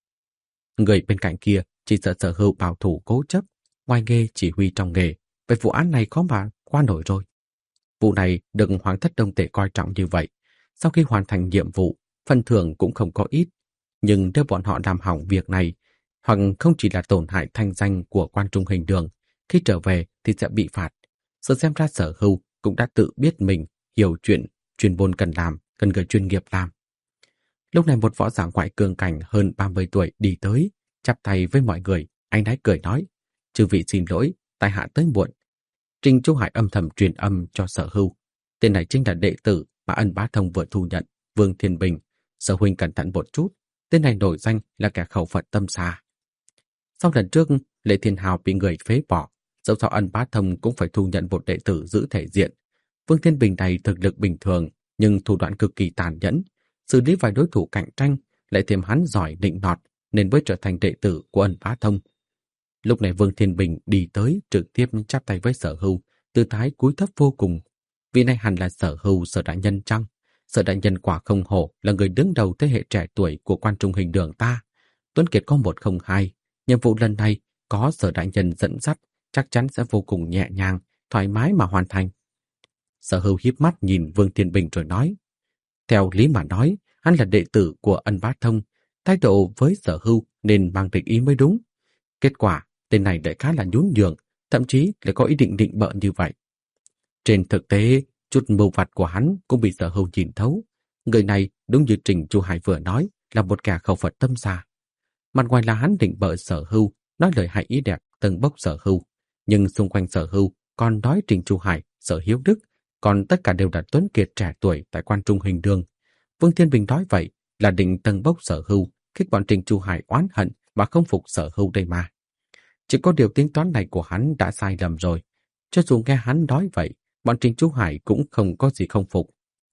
Người bên cạnh kia chỉ sợ Sở Hưu bảo thủ cố chấp, ngoài nghề chỉ huy trong nghề, vậy vụ án này khó mà qua nổi rồi. Vụ này được Hoàng thất Đông Tề coi trọng như vậy, sau khi hoàn thành nhiệm vụ, phần thưởng cũng không có ít. Nhưng nếu bọn họ làm hỏng việc này, hoặc không chỉ là tổn hại thanh danh của quan trung hình đường, khi trở về thì sẽ bị phạt. Giờ xem ra Sở Hưu cũng đã tự biết mình hiểu chuyện chuyên môn cần làm, cần người chuyên nghiệp làm. Lúc này một võ giả ngoại cường cảnh hơn 30 tuổi đi tới, chắp tay với mọi người, anh ấy cười nói, chư vị xin lỗi, tại hạ tới muộn. Trình Chu Hải âm thầm truyền âm cho Sở Hưu. Tên này chính là đệ tử mà Ân Bá Thông vừa thu nhận, Vương Thiên Bình. Sở huynh cẩn thận một chút, tên này nổi danh là kẻ khẩu phận tâm xa. Sau lần trước, Lệ Thiên Hào bị người phế bỏ, dẫu sao Ân Bá Thông cũng phải thu nhận một đệ tử giữ thể diện. Vương Thiên Bình này thực lực bình thường, nhưng thủ đoạn cực kỳ tàn nhẫn, xử lý vài đối thủ cạnh tranh, lại thêm hắn giỏi định nọt, nên mới trở thành đệ tử của Ân Bá Thông. Lúc này Vương Thiên Bình đi tới trực tiếp chắp tay với Sở Hưu, tư thái cúi thấp vô cùng. Vị này hẳn là Sở Hưu Sở đại nhân chăng? Sở đại nhân quả không hổ là người đứng đầu thế hệ trẻ tuổi của quan trung hình đường ta. Tuấn Kiệt có 102, nhiệm vụ lần này có Sở đại nhân dẫn dắt, chắc chắn sẽ vô cùng nhẹ nhàng, thoải mái mà hoàn thành. Sở Hưu híp mắt nhìn Vương Thiên Bình rồi nói, Theo lý mà nói, hắn là đệ tử của Ân Bá Thông, thái độ với Sở Hưu nên mang định ý mới đúng. Kết quả, tên này lại khá là nhún nhường, thậm chí lại có ý định định bợ như vậy. Trên thực tế, chút mưu vặt của hắn cũng bị Sở Hưu nhìn thấu. Người này, đúng như Trình Chu Hải vừa nói, là một kẻ khẩu Phật tâm xa. Mặt ngoài là hắn định bợ Sở Hưu, nói lời hại ý đẹp, tâng bốc Sở Hưu. Nhưng xung quanh Sở Hưu còn nói Trình Chu Hải, Sở Hiếu Đức, còn tất cả đều là tuấn kiệt trẻ tuổi tại Quan Trung Hình Đường. Vương Thiên Bình nói vậy là định tâng bốc Sở Hưu, kích bọn Trình Chu Hải oán hận và không phục Sở Hưu đây mà. Chỉ có điều tính toán này của hắn đã sai lầm rồi. Cho dù nghe hắn nói vậy, bọn Trình Chu Hải cũng không có gì không phục.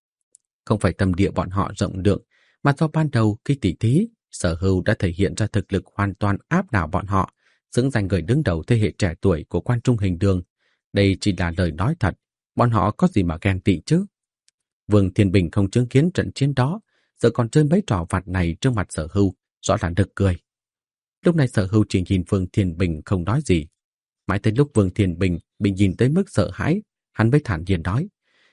Không phải tâm địa bọn họ rộng lượng, mà do ban đầu khi tỉ thí, Sở Hưu đã thể hiện ra thực lực hoàn toàn áp đảo bọn họ, xứng danh người đứng đầu thế hệ trẻ tuổi của Quan Trung Hình Đường. Đây chỉ là lời nói thật, bọn họ có gì mà ghen tị chứ? Vương Thiên Bình không chứng kiến trận chiến đó, giờ còn chơi mấy trò vặt này trước mặt Sở Hưu, rõ ràng nực cười. Lúc này Sở Hưu chỉ nhìn Vương Thiên Bình không nói gì. Mãi tới lúc Vương Thiên Bình bị nhìn tới mức sợ hãi, hắn mới thản nhiên nói: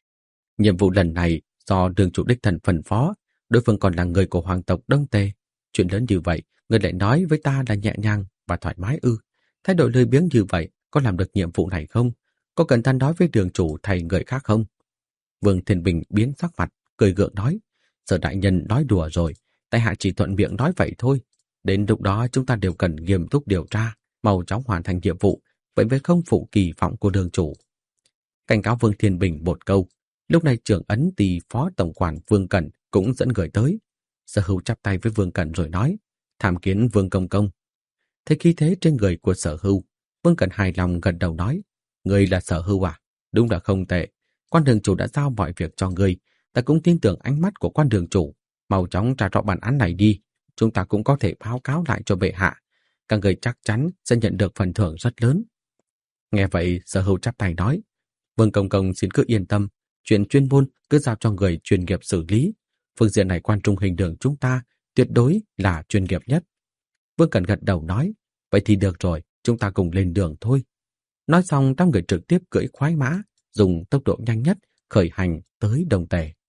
nhiệm vụ lần này do đường chủ đích thần phân phó, đối phương còn là người của hoàng tộc Đông Tề. Chuyện lớn như vậy, người lại nói với ta là nhẹ nhàng và thoải mái ư? Thái độ lười biếng như vậy, có làm được nhiệm vụ này không? Có cần ta nói với đường chủ thay người khác không? Vương Thiên Bình biến sắc mặt, cười gượng nói: Sở đại nhân nói đùa rồi, tại hạ chỉ thuận miệng nói vậy thôi. Đến lúc đó chúng ta đều cần nghiêm túc điều tra, mau chóng hoàn thành nhiệm vụ, vậy mới không phụ kỳ vọng của đường chủ. Cảnh cáo Vương Thiên Bình một câu. Lúc này trưởng ấn ty phó tổng quản Vương Cẩn cũng dẫn người tới. Sở Hưu chắp tay với Vương Cẩn rồi nói: tham kiến Vương công công. Thấy khí thế trên người của Sở Hưu, Vương Cẩn hài lòng gật đầu nói: người là Sở Hưu à? Đúng là không tệ. Quan đường chủ đã giao mọi việc cho người, ta cũng tin tưởng ánh mắt của quan đường chủ. Mau chóng tra rõ bản án này đi, chúng ta cũng có thể báo cáo lại cho bệ hạ. Các người chắc chắn sẽ nhận được phần thưởng rất lớn. Nghe vậy, Sở Hưu chắp tay nói: Vương công công xin cứ yên tâm, chuyện chuyên môn cứ giao cho người chuyên nghiệp xử lý. Phương diện này Quan Trung Hình Đường chúng ta tuyệt đối là chuyên nghiệp nhất. Vương Cẩn gật đầu nói: vậy thì được rồi, chúng ta cùng lên đường thôi. Nói xong, đám người trực tiếp cưỡi khoái mã, dùng tốc độ nhanh nhất khởi hành tới Đông Tề.